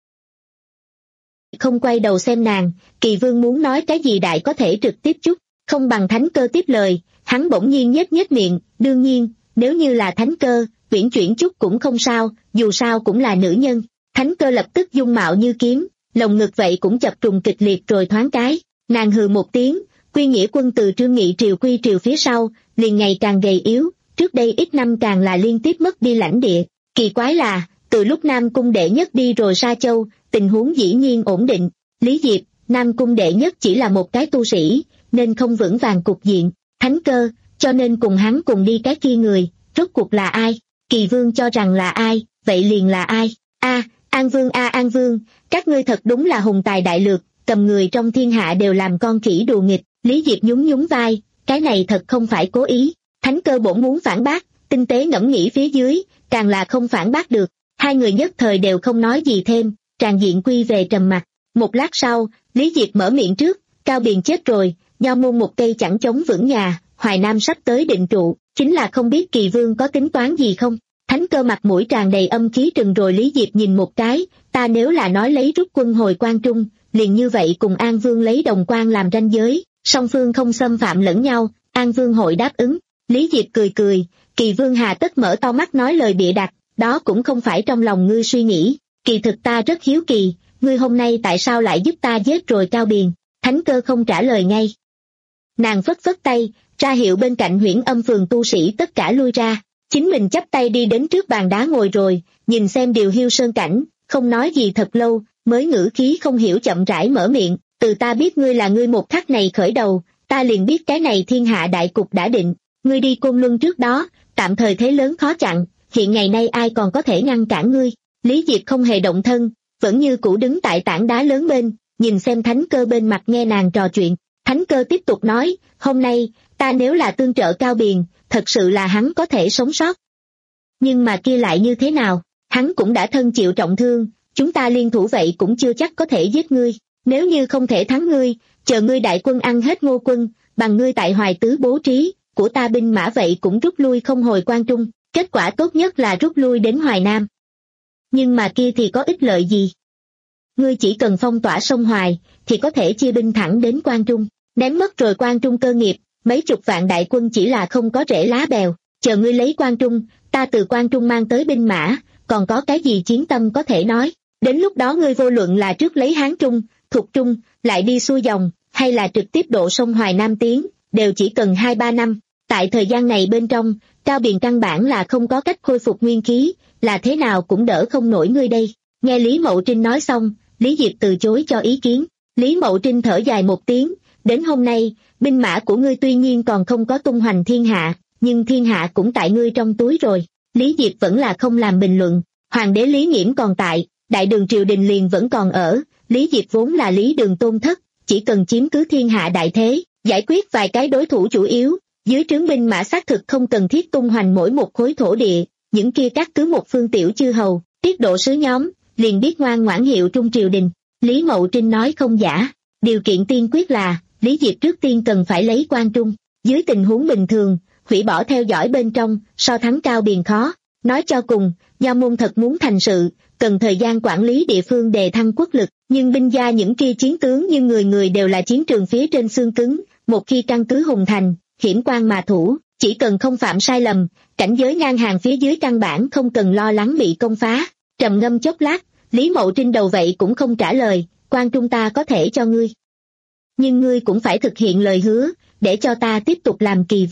Không quay đầu xem nàng, Kỳ Vương muốn nói cái gì đại có thể trực tiếp chút, không bằng Thánh Cơ tiếp lời. Hắn bỗng nhiên nhếch nhếch miệng, đương nhiên, nếu như là Thánh Cơ, uyển chuyển chút cũng không sao, dù sao cũng là nữ nhân. Thánh Cơ lập tức dung mạo như kiếm, lồng ngực vậy cũng chập trùng kịch liệt rồi thoáng cái, nàng hừ một tiếng, Quy Nghĩa Quân từ Trương Nghị triều quy triều phía sau, liền ngày càng gầy yếu, trước đây ít năm càng là liên tiếp mất đi lãnh địa. Kỳ quái là, từ lúc Nam Cung đệ nhất đi rồi Sa Châu, tình huống dĩ nhiên ổn định. Lý Diệp, Nam Cung đệ nhất chỉ là một cái tu sĩ, nên không vững vàng cục diện. Thánh Cơ, cho nên cùng hắn cùng đi cái kia người, rốt cuộc là ai? Kỳ Vương cho rằng là ai, vậy liền là ai? A, An Vương a An Vương, các ngươi thật đúng là hùng tài đại lược, cầm người trong thiên hạ đều làm con khỉ đùa nghịch. Lý Diệp nhún nhún vai, cái này thật không phải cố ý. Thánh Cơ bỗng muốn phản bác, tinh tế ngẫm nghĩ phía dưới, càng là không phản bác được. Hai người nhất thời đều không nói gì thêm, tràn diện quy về trầm mặc. Một lát sau, Lý Diệp mở miệng trước, Cao Biền chết rồi, Nho môn một cây chẳng chống vững nhà, Hoài Nam sắp tới định trụ, chính là không biết Kỳ Vương có tính toán gì không. Thánh Cơ mặt mũi tràn đầy âm khí trừng rồi Lý Diệp nhìn một cái, ta nếu là nói lấy rút quân hồi Quan Trung, liền như vậy cùng An Vương lấy đồng quan làm ranh giới, song phương không xâm phạm lẫn nhau, An Vương hội đáp ứng. Lý Diệp cười cười, Kỳ Vương hà tất mở to mắt nói lời bịa đặt, đó cũng không phải trong lòng ngươi suy nghĩ, kỳ thực ta rất hiếu kỳ, ngươi hôm nay tại sao lại giúp ta giết rồi Cao Biền. Thánh Cơ không trả lời ngay. Nàng phất phất tay, ra hiệu bên cạnh Huyễn Âm phường tu sĩ tất cả lui ra, chính mình chắp tay đi đến trước bàn đá ngồi rồi, nhìn xem điều hiu sơn cảnh, không nói gì thật lâu, mới ngữ khí không hiểu chậm rãi mở miệng, từ ta biết ngươi là ngươi một khắc này khởi đầu, ta liền biết cái này thiên hạ đại cục đã định, ngươi đi Côn Luân trước đó, tạm thời thế lớn khó chặn, hiện ngày nay ai còn có thể ngăn cản ngươi. Lý Diệp không hề động thân, vẫn như cũ đứng tại tảng đá lớn bên, nhìn xem Thánh Cơ bên mặt nghe nàng trò chuyện. Thánh Cơ tiếp tục nói, hôm nay, ta nếu là tương trợ Cao Biền, thật sự là hắn có thể sống sót. Nhưng mà kia lại như thế nào, hắn cũng đã thân chịu trọng thương, chúng ta liên thủ vậy cũng chưa chắc có thể giết ngươi. Nếu như không thể thắng ngươi, chờ ngươi đại quân ăn hết Ngô quân, bằng ngươi tại Hoài Tứ bố trí, của ta binh mã vậy cũng rút lui không hồi Quan Trung, kết quả tốt nhất là rút lui đến Hoài Nam. Nhưng mà kia thì có ích lợi gì? Ngươi chỉ cần phong tỏa sông Hoài, thì có thể chia binh thẳng đến Quan Trung, ném mất rồi Quan Trung cơ nghiệp, mấy chục vạn đại quân chỉ là không có rễ lá bèo, chờ ngươi lấy Quan Trung, ta từ Quan Trung mang tới binh mã, còn có cái gì chiến tâm có thể nói, đến lúc đó ngươi vô luận là trước lấy Hán Trung, Thục Trung, lại đi xuôi dòng, hay là trực tiếp độ sông Hoài Nam tiến, đều chỉ cần hai ba năm, tại thời gian này bên trong, Cao Biền căn bản là không có cách khôi phục nguyên khí, là thế nào cũng đỡ không nổi ngươi đây. Nghe Lý Mậu Trinh nói xong, Lý Diệp từ chối cho ý kiến. Lý Mậu Trinh thở dài một tiếng, đến hôm nay, binh mã của ngươi tuy nhiên còn không có tung hoành thiên hạ, nhưng thiên hạ cũng tại ngươi trong túi rồi. Lý Diệp vẫn là không làm bình luận, hoàng đế Lý Nghiễm còn tại, đại đường triều đình liền vẫn còn ở, Lý Diệp vốn là Lý Đường tôn thất, chỉ cần chiếm cứ thiên hạ đại thế, giải quyết vài cái đối thủ chủ yếu, dưới trướng binh mã xác thực không cần thiết tung hoành mỗi một khối thổ địa, những kia cắt cứ một phương tiểu chư hầu, tiết độ sứ nhóm, liền biết ngoan ngoãn hiệu trung triều đình. Lý Mậu Trinh nói không giả, điều kiện tiên quyết là, Lý Diệp trước tiên cần phải lấy Quan Trung, dưới tình huống bình thường, hủy bỏ theo dõi bên trong, so thắng Cao Biền khó. Nói cho cùng, Nho môn thật muốn thành sự, cần thời gian quản lý địa phương đề thăng quốc lực, nhưng binh gia những kia chiến tướng như người người đều là chiến trường phía trên xương cứng, một khi căn cứ hùng thành, hiển quan mà thủ, chỉ cần không phạm sai lầm, cảnh giới ngang hàng phía dưới căn bản không cần lo lắng bị công phá. Trầm ngâm chốc lát, Lý Mậu Trinh đầu vậy cũng không trả lời, Quan Trung ta có thể cho ngươi. Nhưng ngươi cũng phải thực hiện lời hứa, để cho ta tiếp tục làm Kỳ Vương.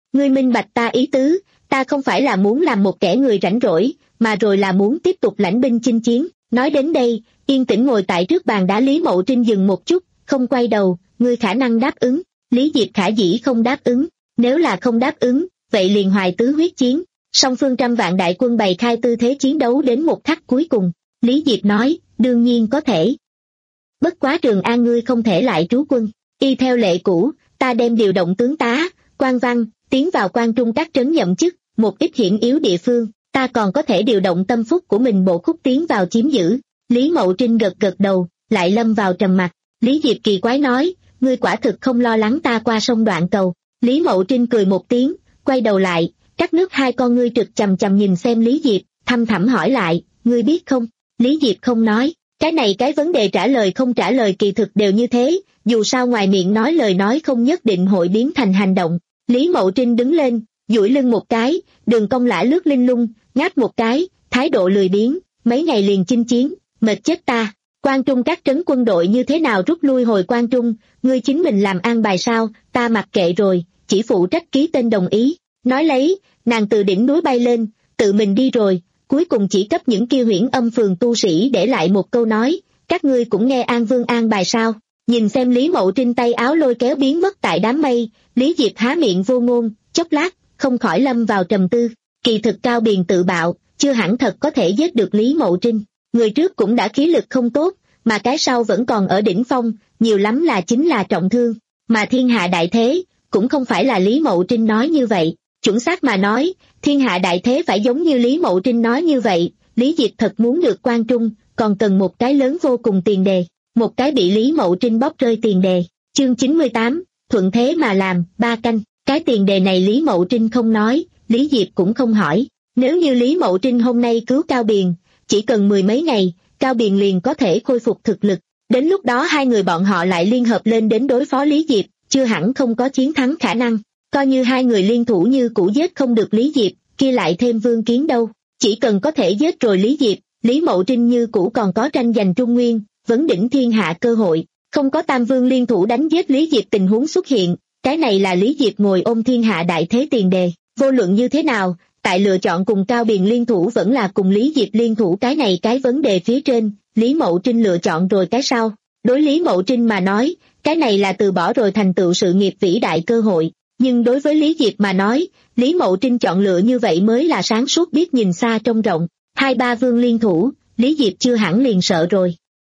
Ngươi minh bạch ta ý tứ, ta không phải là muốn làm một kẻ người rảnh rỗi, mà rồi là muốn tiếp tục lãnh binh chinh chiến. Nói đến đây, yên tĩnh ngồi tại trước bàn đá Lý Mậu Trinh dừng một chút, không quay đầu. Ngươi khả năng đáp ứng. Lý Diệp khả dĩ không đáp ứng. Nếu là không đáp ứng, vậy liền hoài tứ huyết chiến. Song phương trăm vạn đại quân bày khai tư thế chiến đấu đến một khắc cuối cùng. Lý Diệp nói, đương nhiên có thể. Bất quá Trường An ngươi không thể lại trú quân. Y theo lệ cũ, ta đem điều động tướng tá, quan văn, tiến vào quan trung các trấn nhậm chức, một ít hiển yếu địa phương, ta còn có thể điều động tâm phúc của mình bộ khúc tiến vào chiếm giữ. Lý Mậu Trinh gật gật đầu, lại lâm vào trầm mặc. Lý Diệp kỳ quái nói, ngươi quả thực không lo lắng ta qua sông Đoạn Cầu. Lý Mậu Trinh cười một tiếng, quay đầu lại, cắt nước hai con ngươi trực chằm chằm nhìn xem Lý Diệp, thăm thẳm hỏi lại, ngươi biết không? Lý Diệp không nói, cái này cái vấn đề trả lời không trả lời kỳ thực đều như thế, dù sao ngoài miệng nói lời nói không nhất định hội biến thành hành động. Lý Mậu Trinh đứng lên, duỗi lưng một cái, đường cong lả lướt linh lung, ngáp một cái, thái độ lười biếng, mấy ngày liền chinh chiến, mệt chết ta. Quan Trung các trấn quân đội như thế nào rút lui hồi Quan Trung, ngươi chính mình làm an bài sao, ta mặc kệ rồi, chỉ phụ trách ký tên đồng ý. Nói lấy, nàng từ đỉnh núi bay lên, tự mình đi rồi, cuối cùng chỉ cấp những kia Huyễn Âm phường tu sĩ để lại một câu nói, các ngươi cũng nghe An Vương an bài sao. Nhìn xem Lý Mậu Trinh tay áo lôi kéo biến mất tại đám mây, Lý Diệp há miệng vô ngôn, chốc lát, không khỏi lâm vào trầm tư. Kỳ thực Cao Biền tự bạo, chưa hẳn thật có thể giết được Lý Mậu Trinh. Người trước cũng đã khí lực không tốt, mà cái sau vẫn còn ở đỉnh phong, nhiều lắm là chính là trọng thương. Mà thiên hạ đại thế, cũng không phải là Lý Mậu Trinh nói như vậy. Chuẩn xác mà nói, thiên hạ đại thế phải giống như Lý Mậu Trinh nói như vậy. Lý Diệp thật muốn được Quan Trung, còn cần một cái lớn vô cùng tiền đề. Một cái bị Lý Mậu Trinh bóp rơi tiền đề. Chương chín mươi tám, thuận thế mà làm, ba canh. Cái tiền đề này Lý Mậu Trinh không nói, Lý Diệp cũng không hỏi. Nếu như Lý Mậu Trinh hôm nay cứu Cao Biền, chỉ cần mười mấy ngày, Cao Biền liền có thể khôi phục thực lực. Đến lúc đó hai người bọn họ lại liên hợp lên đến đối phó Lý Diệp, chưa hẳn không có chiến thắng khả năng. Coi như hai người liên thủ như cũ giết không được Lý Diệp, kia lại thêm Vương Kiến đâu. Chỉ cần có thể giết rồi Lý Diệp, Lý Mậu Trinh như cũ còn có tranh giành Trung Nguyên, vấn đỉnh thiên hạ cơ hội. Không có Tam Vương liên thủ đánh giết Lý Diệp tình huống xuất hiện, cái này là Lý Diệp ngồi ôm thiên hạ đại thế tiền đề. Vô luận như thế nào, tại lựa chọn cùng Cao Biền liên thủ vẫn là cùng Lý Diệp liên thủ cái này cái vấn đề phía trên, Lý Mậu Trinh lựa chọn rồi cái sau. Đối Lý Mậu Trinh mà nói, cái này là từ bỏ rồi thành tựu sự nghiệp vĩ đại cơ hội. Nhưng đối với Lý Diệp mà nói, Lý Mậu Trinh chọn lựa như vậy mới là sáng suốt biết nhìn xa trông rộng. Hai ba vương liên thủ, Lý Diệp chưa hẳn liền sợ rồi.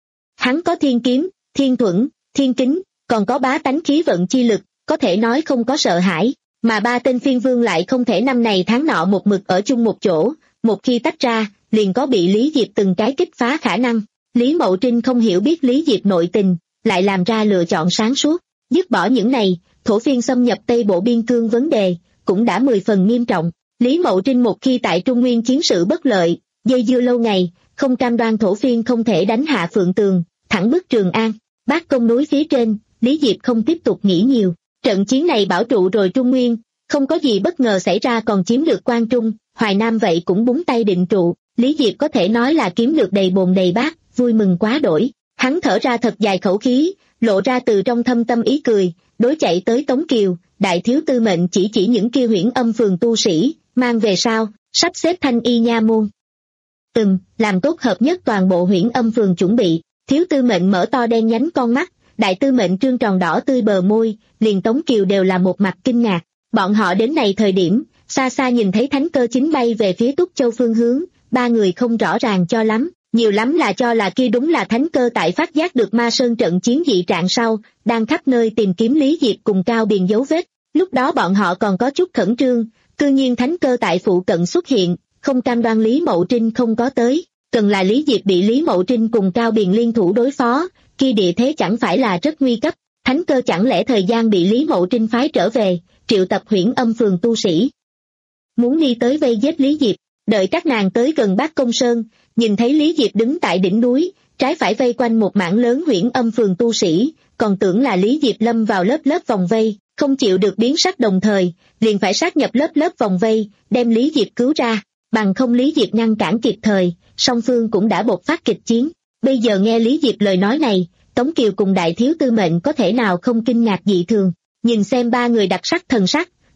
Hắn có thiên kiếm, thiên thuẫn, thiên kính, còn có bá tánh khí vận chi lực, có thể nói không có sợ hãi. Mà ba tên phiên vương lại không thể năm này tháng nọ một mực ở chung một chỗ, một khi tách ra, liền có bị Lý Diệp từng cái kích phá khả năng. Lý Mậu Trinh không hiểu biết Lý Diệp nội tình, lại làm ra lựa chọn sáng suốt. Dứt bỏ những này, thổ phiên xâm nhập Tây Bộ biên cương vấn đề, cũng đã mười phần nghiêm trọng. Lý Mậu Trinh một khi tại Trung Nguyên chiến sự bất lợi, dây dưa lâu ngày, không cam đoan thổ phiên không thể đánh hạ Phượng Tường, thẳng bức Trường An, Bác Công núi phía trên, Lý Diệp không tiếp tục nghĩ nhiều. Trận chiến này bảo trụ rồi Trung Nguyên, không có gì bất ngờ xảy ra còn chiếm được Quan Trung, Hoài Nam vậy cũng búng tay định trụ. Lý Diệp có thể nói là kiếm được đầy bồn đầy bát, vui mừng quá đổi. Hắn thở ra thật dài khẩu khí, lộ ra từ trong thâm tâm ý cười, đối chạy tới Tống Kiều, đại thiếu tư mệnh chỉ chỉ những kia Huyễn Âm phường tu sĩ, mang về sau, sắp xếp thanh y nha môn. Ừm, làm tốt hợp nhất toàn bộ Huyễn Âm phường chuẩn bị. Thiếu tư mệnh mở to đen nhánh con mắt, đại tư mệnh trương tròn đỏ tươi bờ môi, liền Tống Kiều đều là một mặt kinh ngạc. Bọn họ đến này thời điểm, xa xa nhìn thấy thánh cơ chính bay về phía Túc Châu phương hướng, ba người không rõ ràng cho lắm, nhiều lắm là cho là kia đúng là thánh cơ tại phát giác được Ma Sơn trận chiến dị trạng sau, đang khắp nơi tìm kiếm Lý Diệp cùng Cao Biền dấu vết. Lúc đó bọn họ còn có chút khẩn trương, cư nhiên thánh cơ tại phụ cận xuất hiện, không cam đoan Lý Mậu Trinh không có tới. Cần là Lý Diệp bị Lý Mậu Trinh cùng Cao Biền liên thủ đối phó, kia địa thế chẳng phải là rất nguy cấp. Thánh cơ chẳng lẽ thời gian bị Lý Mậu Trinh phái trở về, triệu tập Huyễn Âm phường tu sĩ, muốn đi tới vây giết Lý Diệp. Đợi các nàng tới gần Bác Công Sơn, nhìn thấy Lý Diệp đứng tại đỉnh núi, trái phải vây quanh một mảng lớn Huyễn Âm phường tu sĩ, còn tưởng là Lý Diệp lâm vào lớp lớp vòng vây, không chịu được biến sắc đồng thời, liền phải sát nhập lớp lớp vòng vây, đem Lý Diệp cứu ra. Bằng không Lý Diệp ngăn cản kịp thời, song phương cũng đã bộc phát kịch chiến. Bây giờ nghe Lý Diệp lời nói này, Tống Kiều cùng đại thiếu tư mệnh có thể nào không kinh ngạc dị thường. Nhìn xem ba người đặc sắc thần sắc,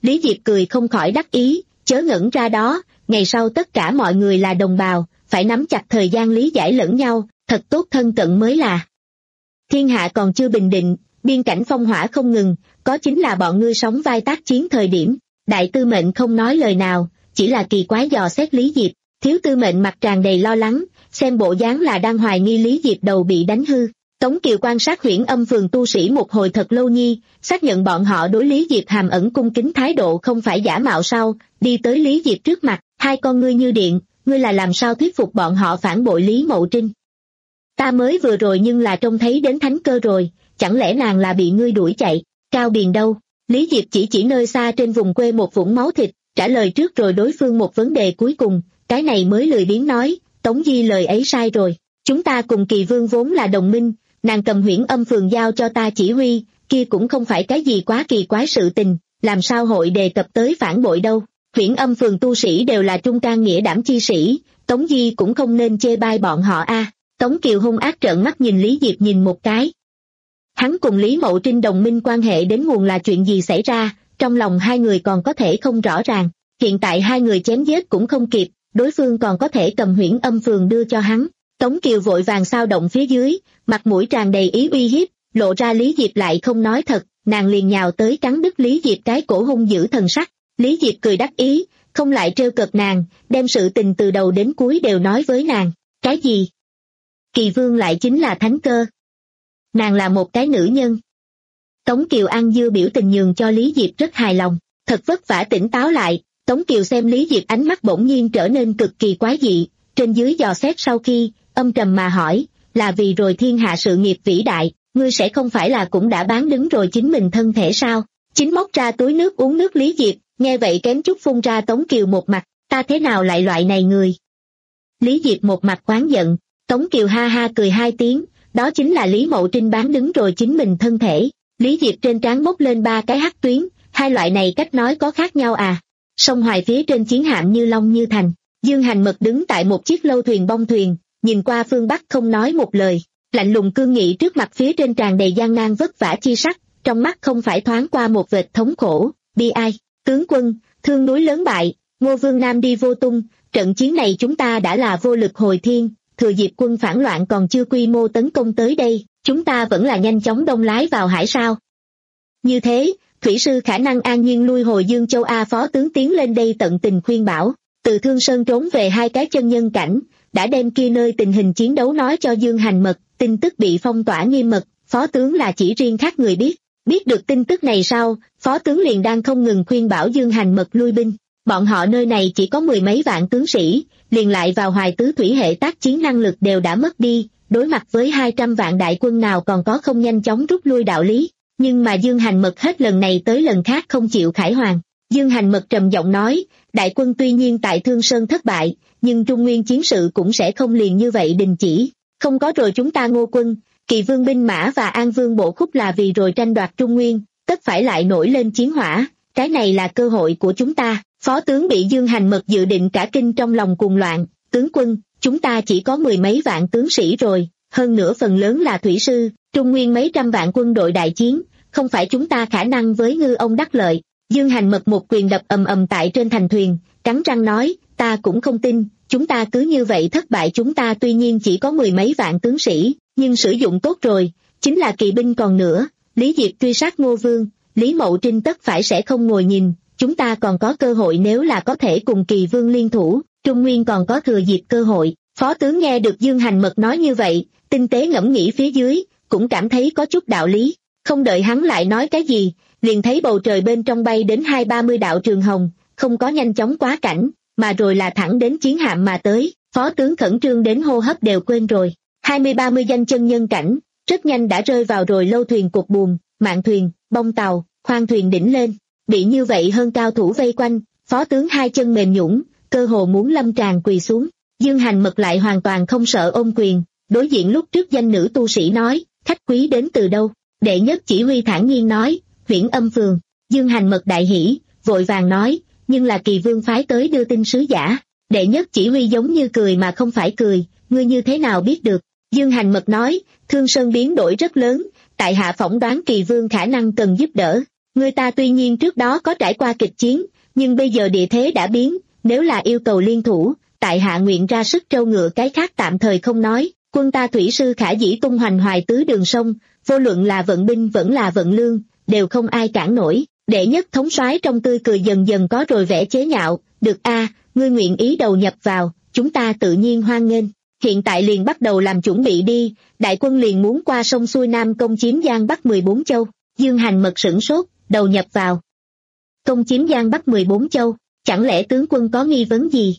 Lý Diệp cười không khỏi đắc ý, chớ ngẩn ra đó, ngày sau tất cả mọi người là đồng bào, phải nắm chặt thời gian lý giải lẫn nhau, thật tốt thân cận mới là. Thiên hạ còn chưa bình định, biên cảnh phong hỏa không ngừng, có chính là bọn ngươi sóng vai tác chiến thời điểm. Đại tư mệnh không nói lời nào, chỉ là kỳ quái dò xét Lý Diệp. Thiếu tư mệnh mặt tràn đầy lo lắng, xem bộ dáng là đang hoài nghi Lý Diệp đầu bị đánh hư. Tống Kiều quan sát Huyễn Âm phường tu sĩ một hồi thật lâu nhi, xác nhận bọn họ đối Lý Diệp hàm ẩn cung kính thái độ không phải giả mạo sau, đi tới Lý Diệp trước mặt, hai con ngươi như điện, ngươi là làm sao thuyết phục bọn họ phản bội Lý Mậu Trinh. Ta mới vừa rồi nhưng là trông thấy đến thánh cơ rồi, chẳng lẽ nàng là bị ngươi đuổi chạy, Cao Biền đâu? Lý Diệp chỉ chỉ nơi xa trên vùng quê một vũng máu thịt, trả lời trước rồi đối phương một vấn đề cuối cùng, cái này mới lười biếng nói, Tống Di lời ấy sai rồi, chúng ta cùng Kỳ Vương vốn là đồng minh, nàng cầm Huyễn Âm phường giao cho ta chỉ huy, kia cũng không phải cái gì quá kỳ quái sự tình, làm sao hội đề cập tới phản bội đâu. Huyễn Âm phường tu sĩ đều là trung can nghĩa đảm chi sĩ, Tống Di cũng không nên chê bai bọn họ a. À. Tống Kiều hung ác trợn mắt nhìn Lý Diệp nhìn một cái. Hắn cùng Lý Mậu Trinh đồng minh quan hệ đến nguồn là chuyện gì xảy ra, trong lòng hai người còn có thể không rõ ràng, hiện tại hai người chém giết cũng không kịp, đối phương còn có thể cầm Huyễn Âm phường đưa cho hắn. Tống Kiều vội vàng sao động phía dưới, mặt mũi tràn đầy ý uy hiếp, lộ ra Lý Diệp lại không nói thật, nàng liền nhào tới cắn đứt Lý Diệp cái cổ hung dữ thần sắc. Lý Diệp cười đắc ý, không lại trêu cợt nàng, đem sự tình từ đầu đến cuối đều nói với nàng. Cái gì? Kỳ Vương lại chính là thánh cơ. Nàng là một cái nữ nhân. Tống Kiều ăn dưa biểu tình nhường cho Lý Diệp rất hài lòng, thật vất vả tỉnh táo lại. Tống Kiều xem Lý Diệp ánh mắt bỗng nhiên trở nên cực kỳ quái dị, trên dưới dò xét sau khi, âm trầm mà hỏi, là vì rồi thiên hạ sự nghiệp vĩ đại, ngươi sẽ không phải là cũng đã bán đứng rồi chính mình thân thể sao? Chính móc ra túi nước uống nước Lý Diệp, nghe vậy kém chút phun ra Tống Kiều một mặt, ta thế nào lại loại này người? Lý Diệp một mặt oán giận, Tống Kiều ha ha cười hai tiếng, đó chính là Lý Mậu Trinh bán đứng rồi chính mình thân thể. Lý Diệp trên trán bốc lên ba cái hắc tuyến, hai loại này cách nói có khác nhau à? Sông Hoài phía trên chiến hạm như long như thành, Dương Hành Mật đứng tại một chiếc lâu thuyền bong thuyền, nhìn qua phương Bắc không nói một lời, lạnh lùng cương nghị trước mặt phía trên tràn đầy gian nan vất vả chi sắc, trong mắt không phải thoáng qua một vệt thống khổ, bi ai. Tướng quân, thương núi lớn bại, Ngô Vương Nam đi vô tung, trận chiến này chúng ta đã là vô lực hồi thiên, thừa dịp quân phản loạn còn chưa quy mô tấn công tới đây, chúng ta vẫn là nhanh chóng đông lái vào hải sao. Như thế, thủy sư khả năng an nhiên lui hồi Dương Châu A. Phó tướng tiến lên đây tận tình khuyên bảo, từ Thương Sơn trốn về hai cái chân nhân cảnh, đã đem kia nơi tình hình chiến đấu nói cho Dương Hành Mật, tin tức bị phong tỏa nghiêm mật, phó tướng là chỉ riêng khác người biết. Biết được tin tức này sau, phó tướng liền đang không ngừng khuyên bảo Dương Hành Mật lui binh. Bọn họ nơi này chỉ có mười mấy vạn tướng sĩ, liền lại vào Hoài tứ thủy hệ tác chiến năng lực đều đã mất đi, đối mặt với hai trăm vạn đại quân nào còn có không nhanh chóng rút lui đạo lý. Nhưng mà Dương Hành Mật hết lần này tới lần khác không chịu khải hoàn. Dương Hành Mật trầm giọng nói, đại quân tuy nhiên tại Thương Sơn thất bại, nhưng Trung Nguyên chiến sự cũng sẽ không liền như vậy đình chỉ. Không có rồi chúng ta Ngô quân, Kỳ Vương binh mã và An Vương bộ khúc là vì rồi tranh đoạt Trung Nguyên, tất phải lại nổi lên chiến hỏa, cái này là cơ hội của chúng ta. Phó tướng bị Dương Hành Mật dự định cả kinh trong lòng cuồng loạn, tướng quân, chúng ta chỉ có mười mấy vạn tướng sĩ rồi, hơn nữa phần lớn là thủy sư, Trung Nguyên mấy trăm vạn quân đội đại chiến, không phải chúng ta khả năng với ngư ông đắc lợi. Dương Hành Mật một quyền đập ầm ầm tại trên thành thuyền, cắn răng nói, ta cũng không tin, chúng ta cứ như vậy thất bại. Chúng ta tuy nhiên chỉ có mười mấy vạn tướng sĩ, nhưng sử dụng tốt rồi, chính là kỳ binh còn nữa. Lý Diệp truy sát Ngô Vương, Lý Mậu Trinh tất phải sẽ không ngồi nhìn, chúng ta còn có cơ hội nếu là có thể cùng Kỳ Vương liên thủ, Trung Nguyên còn có thừa dịp cơ hội. Phó tướng nghe được Dương Hành Mật nói như vậy, tinh tế ngẫm nghĩ phía dưới, cũng cảm thấy có chút đạo lý, không đợi hắn lại nói cái gì, liền thấy bầu trời bên trong bay đến hai ba mươi đạo trường hồng, không có nhanh chóng quá cảnh, mà rồi là thẳng đến chiến hạm mà tới. Phó tướng khẩn trương đến hô hấp đều quên rồi, hai mươi ba mươi danh chân nhân cảnh, rất nhanh đã rơi vào rồi lâu thuyền cột buồm, mạn thuyền, bông tàu, khoang thuyền đỉnh lên, bị như vậy hơn cao thủ vây quanh, phó tướng hai chân mềm nhũn, cơ hồ muốn lâm tràng quỳ xuống. Dương Hành Mật lại hoàn toàn không sợ ôm quyền, đối diện lúc trước danh nữ tu sĩ nói, khách quý đến từ đâu? Đệ nhất chỉ huy thản nhiên nói, Huyễn Âm phường. Dương Hành Mật đại hỉ, vội vàng nói, nhưng là Kỳ Vương phái tới đưa tin sứ giả. Đệ nhất chỉ huy giống như cười mà không phải cười, ngươi như thế nào biết được? Dương Hành Mật nói, Thương Sơn biến đổi rất lớn, tại hạ phỏng đoán Kỳ Vương khả năng cần giúp đỡ. Người ta tuy nhiên trước đó có trải qua kịch chiến, nhưng bây giờ địa thế đã biến, nếu là yêu cầu liên thủ, tại hạ nguyện ra sức trâu ngựa, cái khác tạm thời không nói, quân ta thủy sư khả dĩ tung hoành hoài tứ đường sông, vô luận là vận binh vẫn là vận lương, đều không ai cản nổi. Đệ nhất thống soái trong tươi cười dần dần có rồi vẻ chế nhạo, được a, ngươi nguyện ý đầu nhập vào, chúng ta tự nhiên hoan nghênh. Hiện tại liền bắt đầu làm chuẩn bị đi, đại quân liền muốn qua sông xuôi nam công chiếm Giang Bắc mười bốn châu. Dương Hành Mật sửng sốt, đầu nhập vào. Công chiếm Giang Bắc mười bốn châu, chẳng lẽ tướng quân có nghi vấn gì?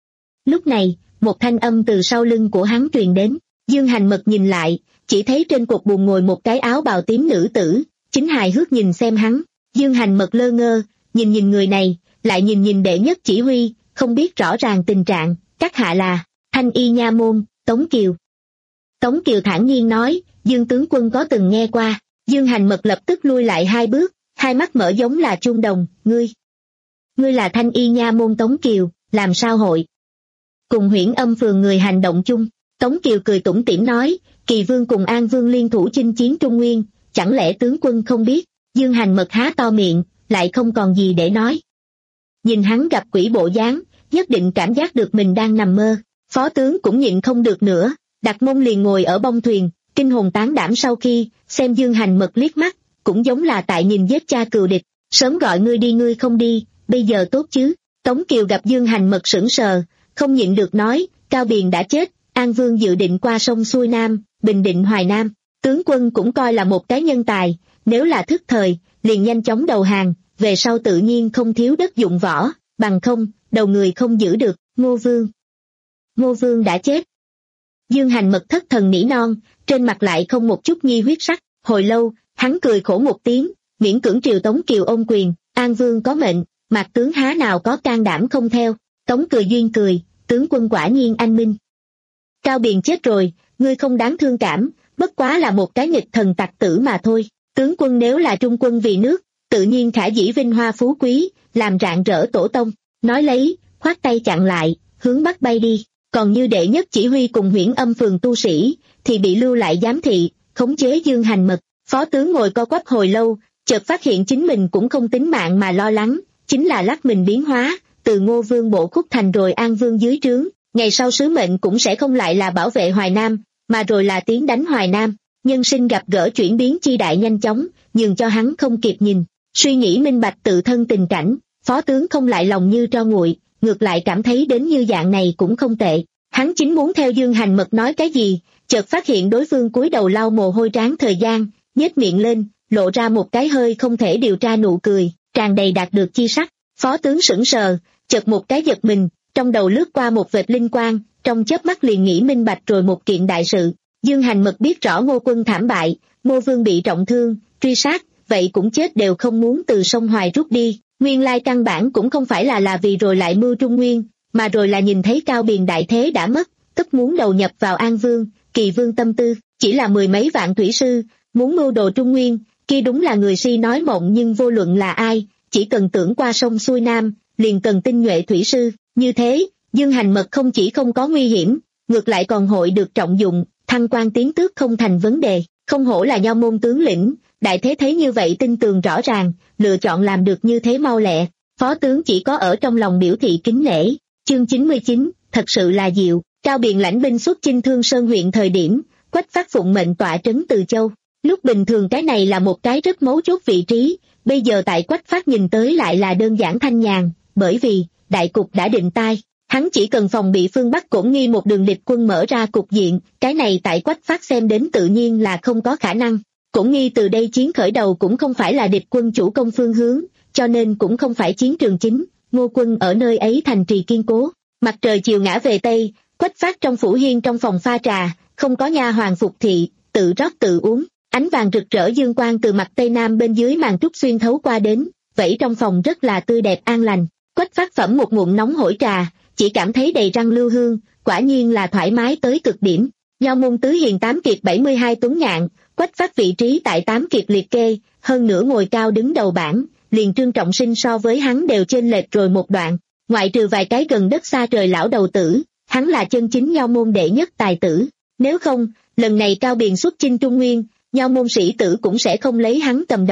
Lúc này, một thanh âm từ sau lưng của hắn truyền đến, Dương Hành Mật nhìn lại, chỉ thấy trên cột buồm ngồi một cái áo bào tím nữ tử, chính hài hước nhìn xem hắn. Dương Hành Mật lơ ngơ, nhìn nhìn người này, lại nhìn nhìn đệ nhất chỉ huy, không biết rõ ràng tình trạng, các hạ là Thanh Y Nha Môn, Tống Kiều. Tống Kiều thản nhiên nói, Dương tướng quân có từng nghe qua. Dương Hành Mật lập tức lui lại hai bước, hai mắt mở giống là chuông đồng, ngươi. Ngươi là Thanh Y Nha Môn Tống Kiều, làm sao hội? Cùng Huyễn Âm phường người hành động chung. Tống Kiều cười tủm tỉm nói, Kỳ Vương cùng An Vương liên thủ chinh chiến Trung Nguyên, chẳng lẽ tướng quân không biết? Dương Hành Mật há to miệng, lại không còn gì để nói. Nhìn hắn gặp quỷ bộ dáng, nhất định cảm giác được mình đang nằm mơ. Phó tướng cũng nhịn không được nữa, đặt mông liền ngồi ở bông thuyền, kinh hồn tán đảm sau khi xem Dương Hành Mật liếc mắt, cũng giống là tại nhìn giết cha cừu địch. Sớm gọi ngươi đi ngươi không đi, bây giờ tốt chứ? Tống Kiều gặp Dương Hành Mật sững sờ, không nhịn được nói, Cao Biền đã chết, An Vương dự định qua sông xuôi nam, bình định Hoài Nam, tướng quân cũng coi là một cái nhân tài, nếu là thức thời, liền nhanh chóng đầu hàng, về sau tự nhiên không thiếu đất dụng võ, bằng không, đầu người không giữ được. Ngô Vương. Ngô Vương đã chết. Dương Hành Mật thất thần nỉ non, trên mặt lại không một chút nhi huyết sắc, hồi lâu, hắn cười khổ một tiếng, miễn cưỡng triều Tống Kiều ôm quyền, An Vương có mệnh, Mạc tướng há nào có can đảm không theo. Tống cười duyên cười, tướng quân quả nhiên anh minh. Cao Biền chết rồi, ngươi không đáng thương cảm, bất quá là một cái nghịch thần tặc tử mà thôi. Tướng quân nếu là trung quân vì nước, tự nhiên khả dĩ vinh hoa phú quý, làm rạng rỡ tổ tông. Nói lấy, khoát tay chặn lại, hướng bắc bay đi. Còn như đệ nhất chỉ huy cùng Huyễn Âm phường tu sĩ, thì bị lưu lại giám thị, khống chế Dương Hành Mật. Phó tướng ngồi co quắp hồi lâu, chợt phát hiện chính mình cũng không tính mạng mà lo lắng, chính là lắc mình biến hóa, từ Ngô Vương bộ khúc thành rồi An Vương dưới trướng, ngày sau sứ mệnh cũng sẽ không lại là bảo vệ Hoài Nam, mà rồi là tiến đánh Hoài Nam. Nhân sinh gặp gỡ chuyển biến chi đại nhanh chóng, nhường cho hắn không kịp nhìn, suy nghĩ minh bạch tự thân tình cảnh, phó tướng không lại lòng như tro nguội, ngược lại cảm thấy đến như dạng này cũng không tệ. Hắn chính muốn theo Dương Hành Mật nói cái gì, chợt phát hiện đối phương cúi đầu lau mồ hôi trán thời gian, nhếch miệng lên, lộ ra một cái hơi không thể điều tra nụ cười, tràn đầy đạt được chi sắc. Phó tướng sững sờ, chợt một cái giật mình, trong đầu lướt qua một vệt linh quang, trong chớp mắt liền nghĩ minh bạch rồi một kiện đại sự. Dương Hành Mật biết rõ Ngô quân thảm bại, Ngô Vương bị trọng thương, truy sát, vậy cũng chết đều không muốn từ sông Hoài rút đi. Nguyên lai căn bản cũng không phải là là vì rồi lại mưu Trung Nguyên, mà rồi là nhìn thấy Cao Biền đại thế đã mất, tức muốn đầu nhập vào An Vương. Kỳ Vương tâm tư, chỉ là mười mấy vạn thủy sư, muốn mưu đồ Trung Nguyên, kia đúng là người si nói mộng. Nhưng vô luận là ai, chỉ cần tưởng qua sông xuôi nam, liền cần tinh nhuệ thủy sư. Như thế, Dương Hành Mật không chỉ không có nguy hiểm, ngược lại còn hội được trọng dụng, thăng quan tiến tước không thành vấn đề. Không hổ là Nho môn tướng lĩnh, đại thế thấy như vậy tin tường rõ ràng, lựa chọn làm được như thế mau lẹ. Phó tướng chỉ có ở trong lòng biểu thị kính nể. Chương chín mươi chín, thật sự là diệu. Cao Biền lãnh binh xuất chinh Thương Sơn huyện thời điểm, Quách Phát phụng mệnh tọa trấn Từ Châu. Lúc bình thường cái này là một cái rất mấu chốt vị trí, bây giờ tại Quách Phát nhìn tới lại là đơn giản thanh nhàn, bởi vì đại cục đã định tai, hắn chỉ cần phòng bị phương Bắc Cổn Nghi một đường địch quân mở ra cục diện, cái này tại Quách Phát xem đến tự nhiên là không có khả năng. Cổn Nghi từ đây chiến khởi đầu cũng không phải là địch quân chủ công phương hướng, cho nên cũng không phải chiến trường chính. Ngô quân ở nơi ấy thành trì kiên cố, mặt trời chiều ngã về tây, Quách Phát trong phủ hiên trong phòng pha trà, không có nha hoàn phục thị, tự rót tự uống, ánh vàng rực rỡ dương quang từ mặt tây nam bên dưới màn trúc xuyên thấu qua đến, vẫy trong phòng rất là tươi đẹp an lành. Quách Phát phẩm một ngụm nóng hổi trà, chỉ cảm thấy đầy răng lưu hương, quả nhiên là thoải mái tới cực điểm. Nho môn tứ hiền tám kiệt bảy mươi hai tuấn nhạn, Quách Phát vị trí tại tám kiệt liệt kê, hơn nữa ngồi cao đứng đầu bảng, liền Trương Trọng Sinh so với hắn đều chênh lệch rồi một đoạn, ngoại trừ vài cái gần đất xa trời lão đầu tử, hắn là chân chính Nho môn đệ nhất tài tử. Nếu không, lần này Cao Biền xuất chinh Trung Nguyên, Nho môn sĩ tử cũng sẽ không lấy hắn cầm đầu.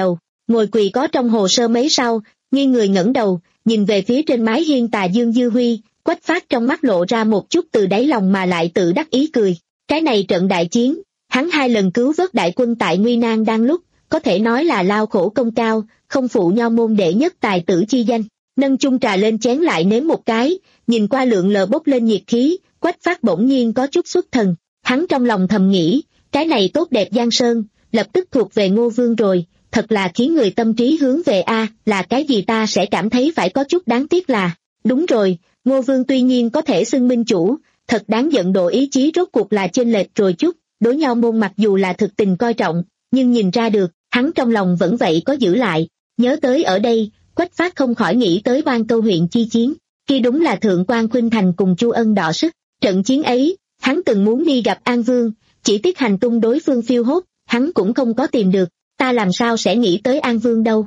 ngồi quỳ có trong hồ sơ mấy sau, nghiêng người ngẩng đầu, nhìn về phía trên mái hiên tà dương dư huy, Quách Phát trong mắt lộ ra một chút từ đáy lòng mà lại tự đắc ý cười. Cái này trận đại chiến, hắn hai lần cứu vớt đại quân tại nguy nan đang lúc, có thể nói là lao khổ công cao, không phụ nho môn đệ nhất tài tử chi danh. Nâng chung trà lên chén lại nếm một cái, nhìn qua lượng lờ bốc lên nhiệt khí, Quách Phát bỗng nhiên có chút xuất thần. Hắn trong lòng thầm nghĩ, cái này tốt đẹp Giang Sơn, lập tức thuộc về Ngô Vương rồi, thật là khiến người tâm trí hướng về a, là cái gì ta sẽ cảm thấy phải có chút đáng tiếc là, đúng rồi, Ngô Vương tuy nhiên có thể xưng minh chủ, thật đáng giận độ ý chí rốt cuộc là chênh lệch rồi chút, đối nho môn mặc dù là thực tình coi trọng, nhưng nhìn ra được, hắn trong lòng vẫn vậy có giữ lại. Nhớ tới ở đây, Quách Phát không khỏi nghĩ tới Oan Câu huyện chi chiến, khi đúng là Thượng quan Khuynh Thành cùng Chu Ân đọ sức, trận chiến ấy, hắn từng muốn đi gặp An Vương, chỉ tiếc hành tung đối phương phiêu hốt, hắn cũng không có tìm được, ta làm sao sẽ nghĩ tới An Vương đâu.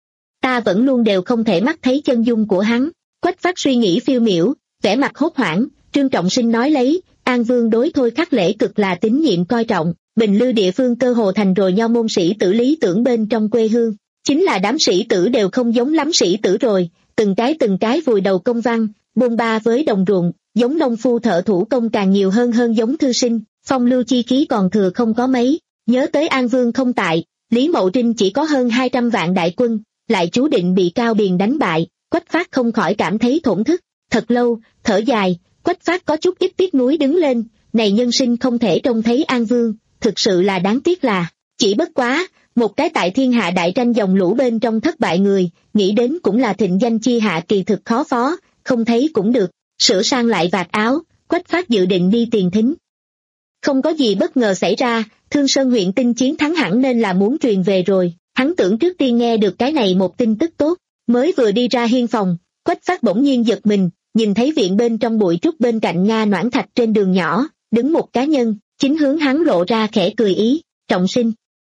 Ta vẫn luôn đều không thể mắt thấy chân dung của hắn. Quách Phát suy nghĩ phiêu miểu, vẻ mặt hốt hoảng, Trương Trọng Sinh nói lấy, An Vương đối Thôi Khắc Lễ cực là tín nhiệm coi trọng, Bình Lư địa phương cơ hồ thành rồi nho môn sĩ tử lý tưởng bên trong quê hương, chính là đám sĩ tử đều không giống lắm sĩ tử rồi, từng cái từng cái vùi đầu công văn, bôn ba với đồng ruộng, giống nông phu thợ thủ công càng nhiều hơn hơn giống thư sinh, phong lưu chi khí còn thừa không có mấy. Nhớ tới An Vương không tại, Lý Mậu Trinh chỉ có hơn hai trăm vạn đại quân, lại chú định bị Cao Biền đánh bại, Quách Phát không khỏi cảm thấy thổn thức. Thật lâu, thở dài, Quách Phát có chút ít tiếc nuối đứng lên, này nhân sinh không thể trông thấy An Vương, thực sự là đáng tiếc là, chỉ bất quá, một cái tại thiên hạ đại tranh dòng lũ bên trong thất bại người, nghĩ đến cũng là thịnh danh chi hạ kỳ thực khó phó, không thấy cũng được, sửa sang lại vạt áo, Quách Phát dự định đi tiền thính. Không có gì bất ngờ xảy ra, Thương Sơn huyện tin chiến thắng hẳn nên là muốn truyền về rồi, hắn tưởng trước tiên nghe được cái này một tin tức tốt, mới vừa đi ra hiên phòng, Quách Phát bỗng nhiên giật mình, nhìn thấy viện bên trong bụi trúc bên cạnh Nga Noãn Thạch trên đường nhỏ, đứng một cá nhân, chính hướng hắn lộ ra khẽ cười ý, Trọng Sinh.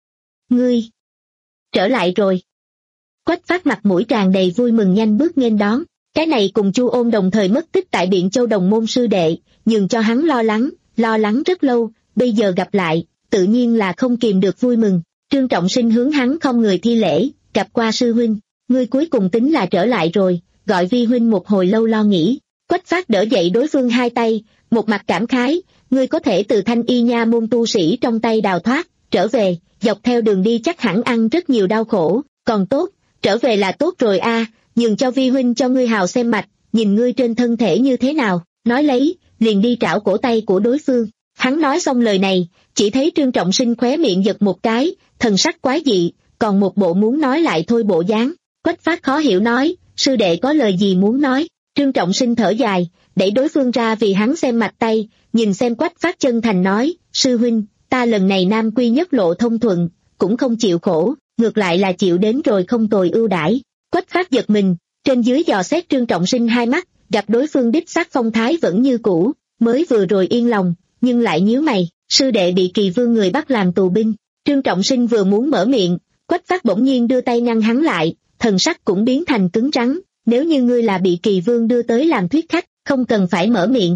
Ngươi, trở lại rồi. Quách Phát mặt mũi tràn đầy vui mừng nhanh bước nghênh đón, cái này cùng Chu Ôn đồng thời mất tích tại Biện Châu đồng môn sư đệ, nhường cho hắn lo lắng, lo lắng rất lâu, bây giờ gặp lại, tự nhiên là không kìm được vui mừng. Trương Trọng Sinh hướng hắn không người thi lễ, gặp qua sư huynh, ngươi cuối cùng tính là trở lại rồi, gọi vi huynh một hồi lâu lo nghĩ. Quách Phát đỡ dậy đối phương hai tay, một mặt cảm khái, ngươi có thể từ Thanh Y nha môn tu sĩ trong tay đào thoát, trở về, dọc theo đường đi chắc hẳn ăn rất nhiều đau khổ, còn tốt, trở về là tốt rồi a, à, nhường cho vi huynh cho ngươi hào xem mạch, nhìn ngươi trên thân thể như thế nào, nói lấy, liền đi trảo cổ tay của đối phương. Hắn nói xong lời này, chỉ thấy Trương Trọng Sinh khóe miệng giật một cái, thần sắc quái dị, còn một bộ muốn nói lại thôi bộ dáng. Quách Phát khó hiểu nói, sư đệ có lời gì muốn nói. Trương Trọng Sinh thở dài, đẩy đối phương ra vì hắn xem mạch tay, nhìn xem Quách Phát chân thành nói, sư huynh, ta lần này nam quy nhất lộ thông thuận, cũng không chịu khổ, ngược lại là chịu đến rồi không tồi ưu đãi. Quách Phát giật mình, trên dưới dò xét Trương Trọng Sinh hai mắt, gặp đối phương đích xác phong thái vẫn như cũ, mới vừa rồi yên lòng, nhưng lại nhíu mày, sư đệ bị Kỳ Vương người bắt làm tù binh. Trương Trọng Sinh vừa muốn mở miệng, Quách Phát bỗng nhiên đưa tay ngăn hắn lại, thần sắc cũng biến thành cứng rắn, nếu như ngươi là bị Kỳ Vương đưa tới làm thuyết khách, không cần phải mở miệng.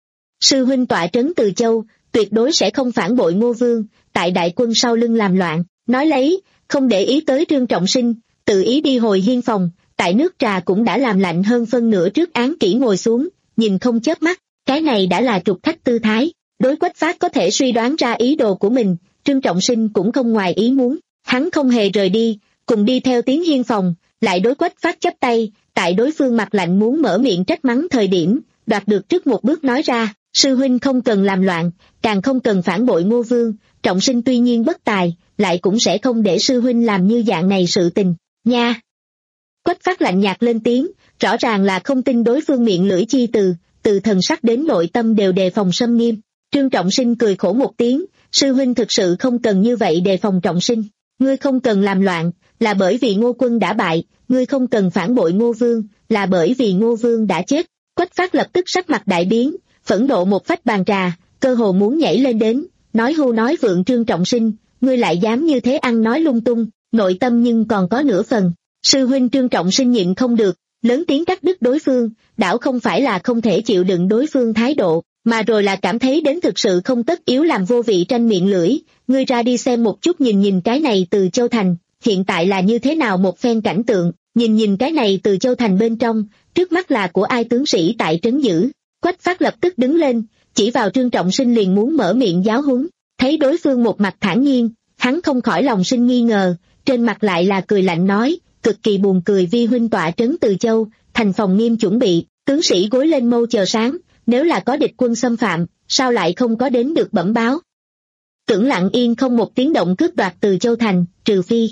Sư huynh tọa trấn Từ Châu, tuyệt đối sẽ không phản bội Ngô Vương, tại đại quân sau lưng làm loạn, nói lấy, không để ý tới Trương Trọng Sinh, tự ý đi hồi hiên phòng, tại nước trà cũng đã làm lạnh hơn phân nửa trước án kỹ ngồi xuống, nhìn không chớp mắt, cái này đã là trục khách tư thái. Đối Quách Phát có thể suy đoán ra ý đồ của mình, Trương Trọng Sinh cũng không ngoài ý muốn, hắn không hề rời đi, cùng đi theo tiếng hiên phòng, lại đối Quách Phát chắp tay, tại đối phương mặt lạnh muốn mở miệng trách mắng thời điểm, đoạt được trước một bước nói ra, sư huynh không cần làm loạn, càng không cần phản bội Ngô Vương, Trọng Sinh tuy nhiên bất tài, lại cũng sẽ không để sư huynh làm như dạng này sự tình, nha. Quách Phát lạnh nhạt lên tiếng, rõ ràng là không tin đối phương miệng lưỡi chi từ, từ thần sắc đến nội tâm đều đề phòng xâm nghiêm. Trương Trọng Sinh cười khổ một tiếng, sư huynh thực sự không cần như vậy đề phòng Trọng Sinh, ngươi không cần làm loạn, là bởi vì Ngô quân đã bại, ngươi không cần phản bội Ngô Vương, là bởi vì Ngô Vương đã chết. Quách Phát lập tức sắc mặt đại biến, phẫn nộ một phách bàn trà, cơ hồ muốn nhảy lên đến, nói hưu nói vượng Trương Trọng Sinh, ngươi lại dám như thế ăn nói lung tung, nội tâm nhưng còn có nửa phần. Sư huynh Trương Trọng Sinh nhịn không được, lớn tiếng cắt đứt đối phương, đảo không phải là không thể chịu đựng đối phương thái độ, mà rồi là cảm thấy đến thực sự không tất yếu làm vô vị tranh miệng lưỡi, ngươi ra đi xem một chút nhìn nhìn cái này Từ Châu thành, hiện tại là như thế nào một phen cảnh tượng, nhìn nhìn cái này Từ Châu thành bên trong, trước mắt là của ai tướng sĩ tại trấn giữ. Quách Phát lập tức đứng lên, chỉ vào Trương Trọng Sinh liền muốn mở miệng giáo huấn, thấy đối phương một mặt thản nhiên, hắn không khỏi lòng sinh nghi ngờ, trên mặt lại là cười lạnh nói, cực kỳ buồn cười, vi huynh tọa trấn Từ Châu, thành phòng nghiêm chuẩn bị, tướng sĩ gối lên mâu chờ sáng, nếu là có địch quân xâm phạm, sao lại không có đến được bẩm báo. Tưởng lặng yên không một tiếng động cướp đoạt Từ Châu thành, trừ phi.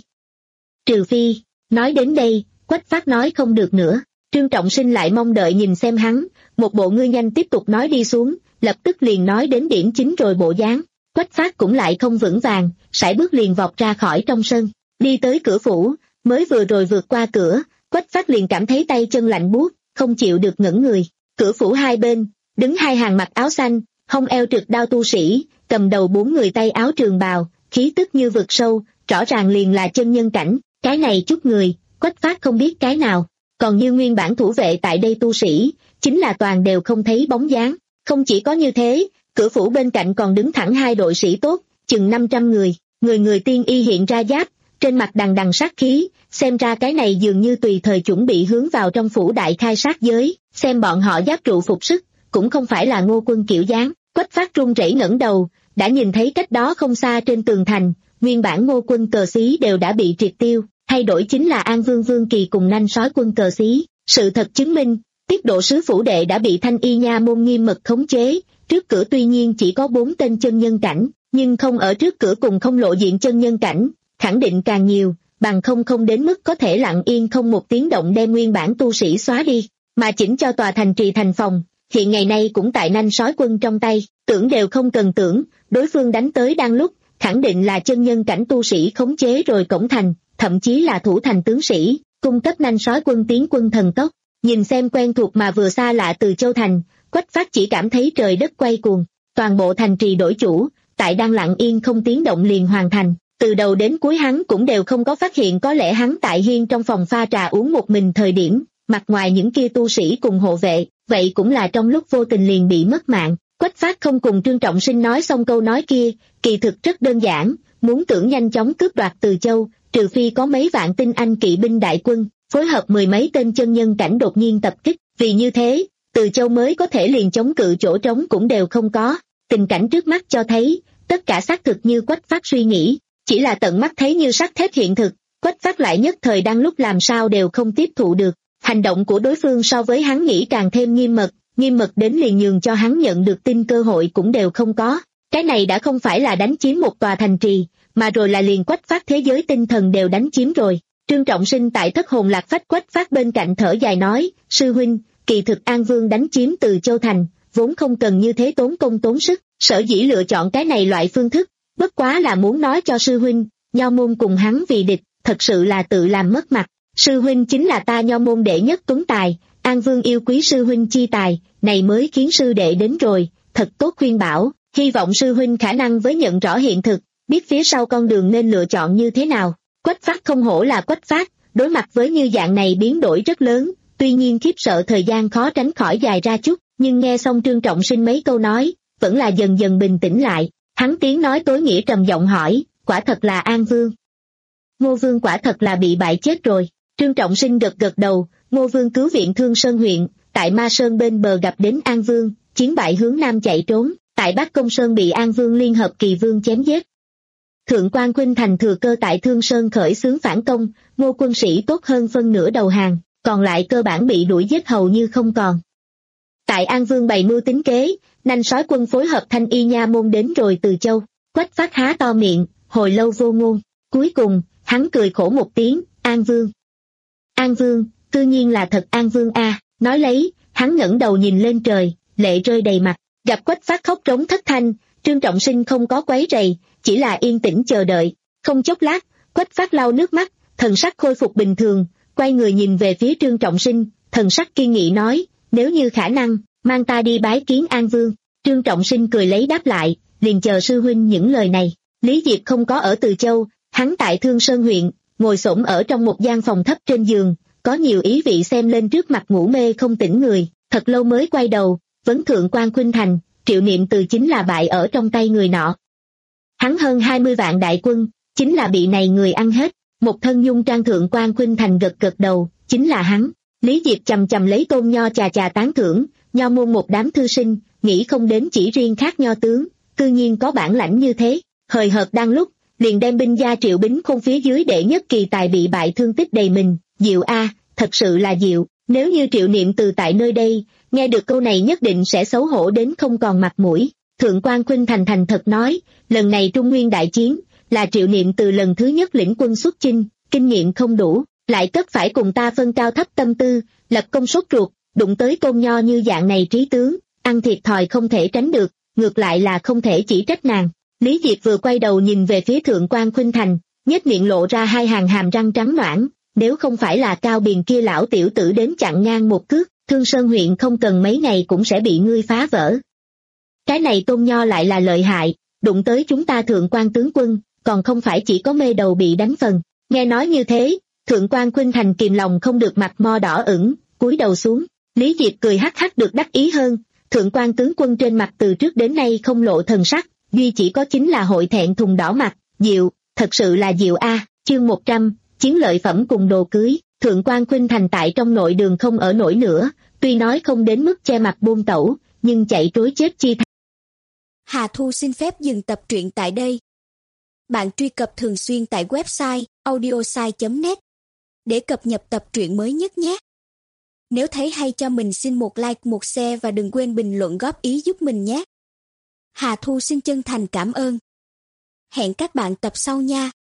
Trừ phi, nói đến đây, Quách Phát nói không được nữa, Trương Trọng Sinh lại mong đợi nhìn xem hắn, một bộ ngươi nhanh tiếp tục nói đi xuống, lập tức liền nói đến điểm chính rồi bộ dáng. Quách Phát cũng lại không vững vàng, sải bước liền vọt ra khỏi trong sân, đi tới cửa phủ, mới vừa rồi vượt qua cửa, Quách Phát liền cảm thấy tay chân lạnh buốt, không chịu được ngẩng người. Cửa phủ hai bên, đứng hai hàng mặc áo xanh, hông eo trực đao tu sĩ, cầm đầu bốn người tay áo trường bào, khí tức như vực sâu, rõ ràng liền là chân nhân cảnh, cái này chút người, Quách Phát không biết cái nào, còn như nguyên bản thủ vệ tại đây tu sĩ, chính là toàn đều không thấy bóng dáng. Không chỉ có như thế, cửa phủ bên cạnh còn đứng thẳng hai đội sĩ tốt, chừng năm trăm người, người người tiên y hiện ra giáp, trên mặt đằng đằng sát khí, xem ra cái này dường như tùy thời chuẩn bị hướng vào trong phủ đại khai sát giới, xem bọn họ giáp trụ phục sức, cũng không phải là Ngô Quân kiểu dáng. Quách Phát run rẩy ngẩng đầu, đã nhìn thấy cách đó không xa trên tường thành, nguyên bản Ngô Quân cờ xí đều đã bị triệt tiêu, thay đổi chính là An Vương Vương Kỳ cùng Nanh Sói Quân cờ xí. Sự thật chứng minh, tiết độ sứ phủ đệ đã bị Thanh Y Nha môn nghiêm mật khống chế, trước cửa tuy nhiên chỉ có bốn tên chân nhân cảnh, nhưng không ở trước cửa cùng không lộ diện chân nhân cảnh, khẳng định càng nhiều, bằng không không đến mức có thể lặng yên không một tiếng động đem nguyên bản tu sĩ xóa đi, mà chỉnh cho tòa thành trì thành phòng, hiện ngày nay cũng tại Nanh Sói Quân trong tay, tưởng đều không cần tưởng, đối phương đánh tới đang lúc, khẳng định là chân nhân cảnh tu sĩ khống chế rồi cổng thành, thậm chí là thủ thành tướng sĩ, cung cấp Nanh Sói Quân tiến quân thần tốc. Nhìn xem quen thuộc mà vừa xa lạ Từ Châu thành, Quách Phát chỉ cảm thấy trời đất quay cuồng, toàn bộ thành trì đổi chủ, tại đang lặng yên không tiếng động liền hoàn thành, từ đầu đến cuối hắn cũng đều không có phát hiện có lẽ hắn tại hiên trong phòng pha trà uống một mình thời điểm, mặt ngoài những kia tu sĩ cùng hộ vệ, vậy cũng là trong lúc vô tình liền bị mất mạng. Quách Phát không cùng Trương Trọng Sinh nói xong câu nói kia, kỳ thực rất đơn giản, muốn tưởng nhanh chóng cướp đoạt Từ Châu, trừ phi có mấy vạn tinh anh kỵ binh đại quân, phối hợp mười mấy tên chân nhân cảnh đột nhiên tập kích, vì như thế, Từ Châu mới có thể liền chống cự chỗ trống cũng đều không có. Tình cảnh trước mắt cho thấy, tất cả xác thực như Quách Phát suy nghĩ, chỉ là tận mắt thấy như sắt thép hiện thực, Quách Phát lại nhất thời đang lúc làm sao đều không tiếp thụ được. Hành động của đối phương so với hắn nghĩ càng thêm nghiêm mật, nghiêm mật đến liền nhường cho hắn nhận được tin cơ hội cũng đều không có. Cái này đã không phải là đánh chiếm một tòa thành trì, mà rồi là liền Quách Phát thế giới tinh thần đều đánh chiếm rồi. Trương Trọng Sinh tại thất hồn lạc phách Quách Phát bên cạnh thở dài nói, sư huynh, kỳ thực An Vương đánh chiếm Từ Châu thành, vốn không cần như thế tốn công tốn sức, sở dĩ lựa chọn cái này loại phương thức, bất quá là muốn nói cho sư huynh, Nho môn cùng hắn vì địch, thật sự là tự làm mất mặt. Sư huynh chính là ta Nho môn đệ nhất tuấn tài, An Vương yêu quý sư huynh chi tài, này mới khiến sư đệ đến rồi, thật tốt khuyên bảo, hy vọng sư huynh khả năng với nhận rõ hiện thực, biết phía sau con đường nên lựa chọn như thế nào. Quách Phát không hổ là Quách Phát, đối mặt với như dạng này biến đổi rất lớn, tuy nhiên khiếp sợ thời gian khó tránh khỏi dài ra chút, nhưng nghe xong Trương Trọng Sinh mấy câu nói, vẫn là dần dần bình tĩnh lại, hắn tiếng nói tối nghĩa trầm giọng hỏi, quả thật là An Vương. Ngô Vương quả thật là bị bại chết rồi. Trương Trọng Sinh gật gật đầu, Ngô Vương cứu viện Thương Sơn huyện, tại Ma Sơn bên bờ gặp đến An Vương, chiến bại hướng nam chạy trốn, tại Bắc Công Sơn bị An Vương liên hợp Kỳ Vương chém giết. Thượng quan Khuynh Thành thừa cơ tại Thương Sơn khởi xướng phản công, Ngô quân sĩ tốt hơn phân nửa đầu hàng, còn lại cơ bản bị đuổi giết hầu như không còn. Tại An Vương bày mưu tính kế, Nanh Sói Quân phối hợp Thanh Y Nha môn đến rồi Từ Châu, Quách Phát há to miệng, hồi lâu vô ngôn, cuối cùng, hắn cười khổ một tiếng, An Vương. An Vương, tự nhiên là thật An Vương a. Nói lấy, hắn ngẩng đầu nhìn lên trời, lệ rơi đầy mặt, gặp Quách Phát khóc trống thất thanh, Trương Trọng Sinh không có quấy rầy, chỉ là yên tĩnh chờ đợi. Không chốc lát, Quách Phát lau nước mắt, thần sắc khôi phục bình thường, quay người nhìn về phía Trương Trọng Sinh, thần sắc kiên nghị nói, nếu như khả năng, mang ta đi bái kiến An Vương. Trương Trọng Sinh cười lấy đáp lại, liền chờ sư huynh những lời này. Lý Diệp không có ở Từ Châu, hắn tại Thương Sơn huyện, ngồi xổm ở trong một gian phòng thấp trên giường, có nhiều ý vị xem lên trước mặt ngủ mê không tỉnh người, thật lâu mới quay đầu, vấn thượng quan Khuynh Thành, Triệu Niệm Từ chính là bại ở trong tay người nọ. Hắn hơn hai mươi vạn đại quân, chính là bị này người ăn hết, Một thân dung trang thượng quan Khuynh Thành gật gật đầu, chính là hắn. Lý Diệp chầm chầm lấy Tôn Nho chà chà tán thưởng, Nho môn một đám thư sinh, nghĩ không đến chỉ riêng khác Nho tướng, cư nhiên có bản lãnh như thế. Hời hợt đang lúc, liền đem binh gia Triệu Bính Khôn phía dưới đệ nhất kỳ tài bị bại thương tích đầy mình. Diệu a, thật sự là diệu. Nếu như Triệu Niệm từ tại nơi đây, nghe được câu này nhất định sẽ xấu hổ đến không còn mặt mũi. Thượng quan Khuynh Thành thành thật nói, lần này Trung Nguyên đại chiến, là Triệu Niệm từ lần thứ nhất lĩnh quân xuất chinh, kinh nghiệm không đủ, lại tất phải cùng ta phân cao thấp tâm tư, lập công sốt ruột, đụng tới Tôn Nho như dạng này trí tướng, ăn thiệt thòi không thể tránh được, ngược lại là không thể chỉ trách nàng. Lý Diệp vừa quay đầu nhìn về phía Thượng quan Khuynh Thành, nhếch miệng lộ ra hai hàng hàm răng trắng noãn, nếu không phải là Cao Biền kia lão tiểu tử đến chặn ngang một cước, Thương Sơn huyện không cần mấy ngày cũng sẽ bị ngươi phá vỡ. Cái này Tôn Nho lại là lợi hại, đụng tới chúng ta Thượng quan tướng quân, còn không phải chỉ có mê đầu bị đánh phần. Nghe nói như thế, Thượng quan Khuynh Thành kìm lòng không được mặt mo đỏ ửng, cúi đầu xuống. Lý Diệp cười hắc hắc được đắc ý hơn, Thượng quan tướng quân trên mặt từ trước đến nay không lộ thần sắc, duy chỉ có chính là hội thẹn thùng đỏ mặt. Diệu, thật sự là diệu a. Chương một trăm, chiến lợi phẩm cùng đồ cưới. Thượng quan Khuynh Thành tại trong nội đường không ở nổi nữa, tuy nói không đến mức che mặt buông tẩu, nhưng chạy trối chết chi thành. Hà Thu xin phép dừng tập truyện tại đây. Bạn truy cập thường xuyên tại website audiosai chấm net để cập nhật tập truyện mới nhất nhé. Nếu thấy hay cho mình xin một like, một share và đừng quên bình luận góp ý giúp mình nhé. Hà Thu xin chân thành cảm ơn. Hẹn các bạn tập sau nha.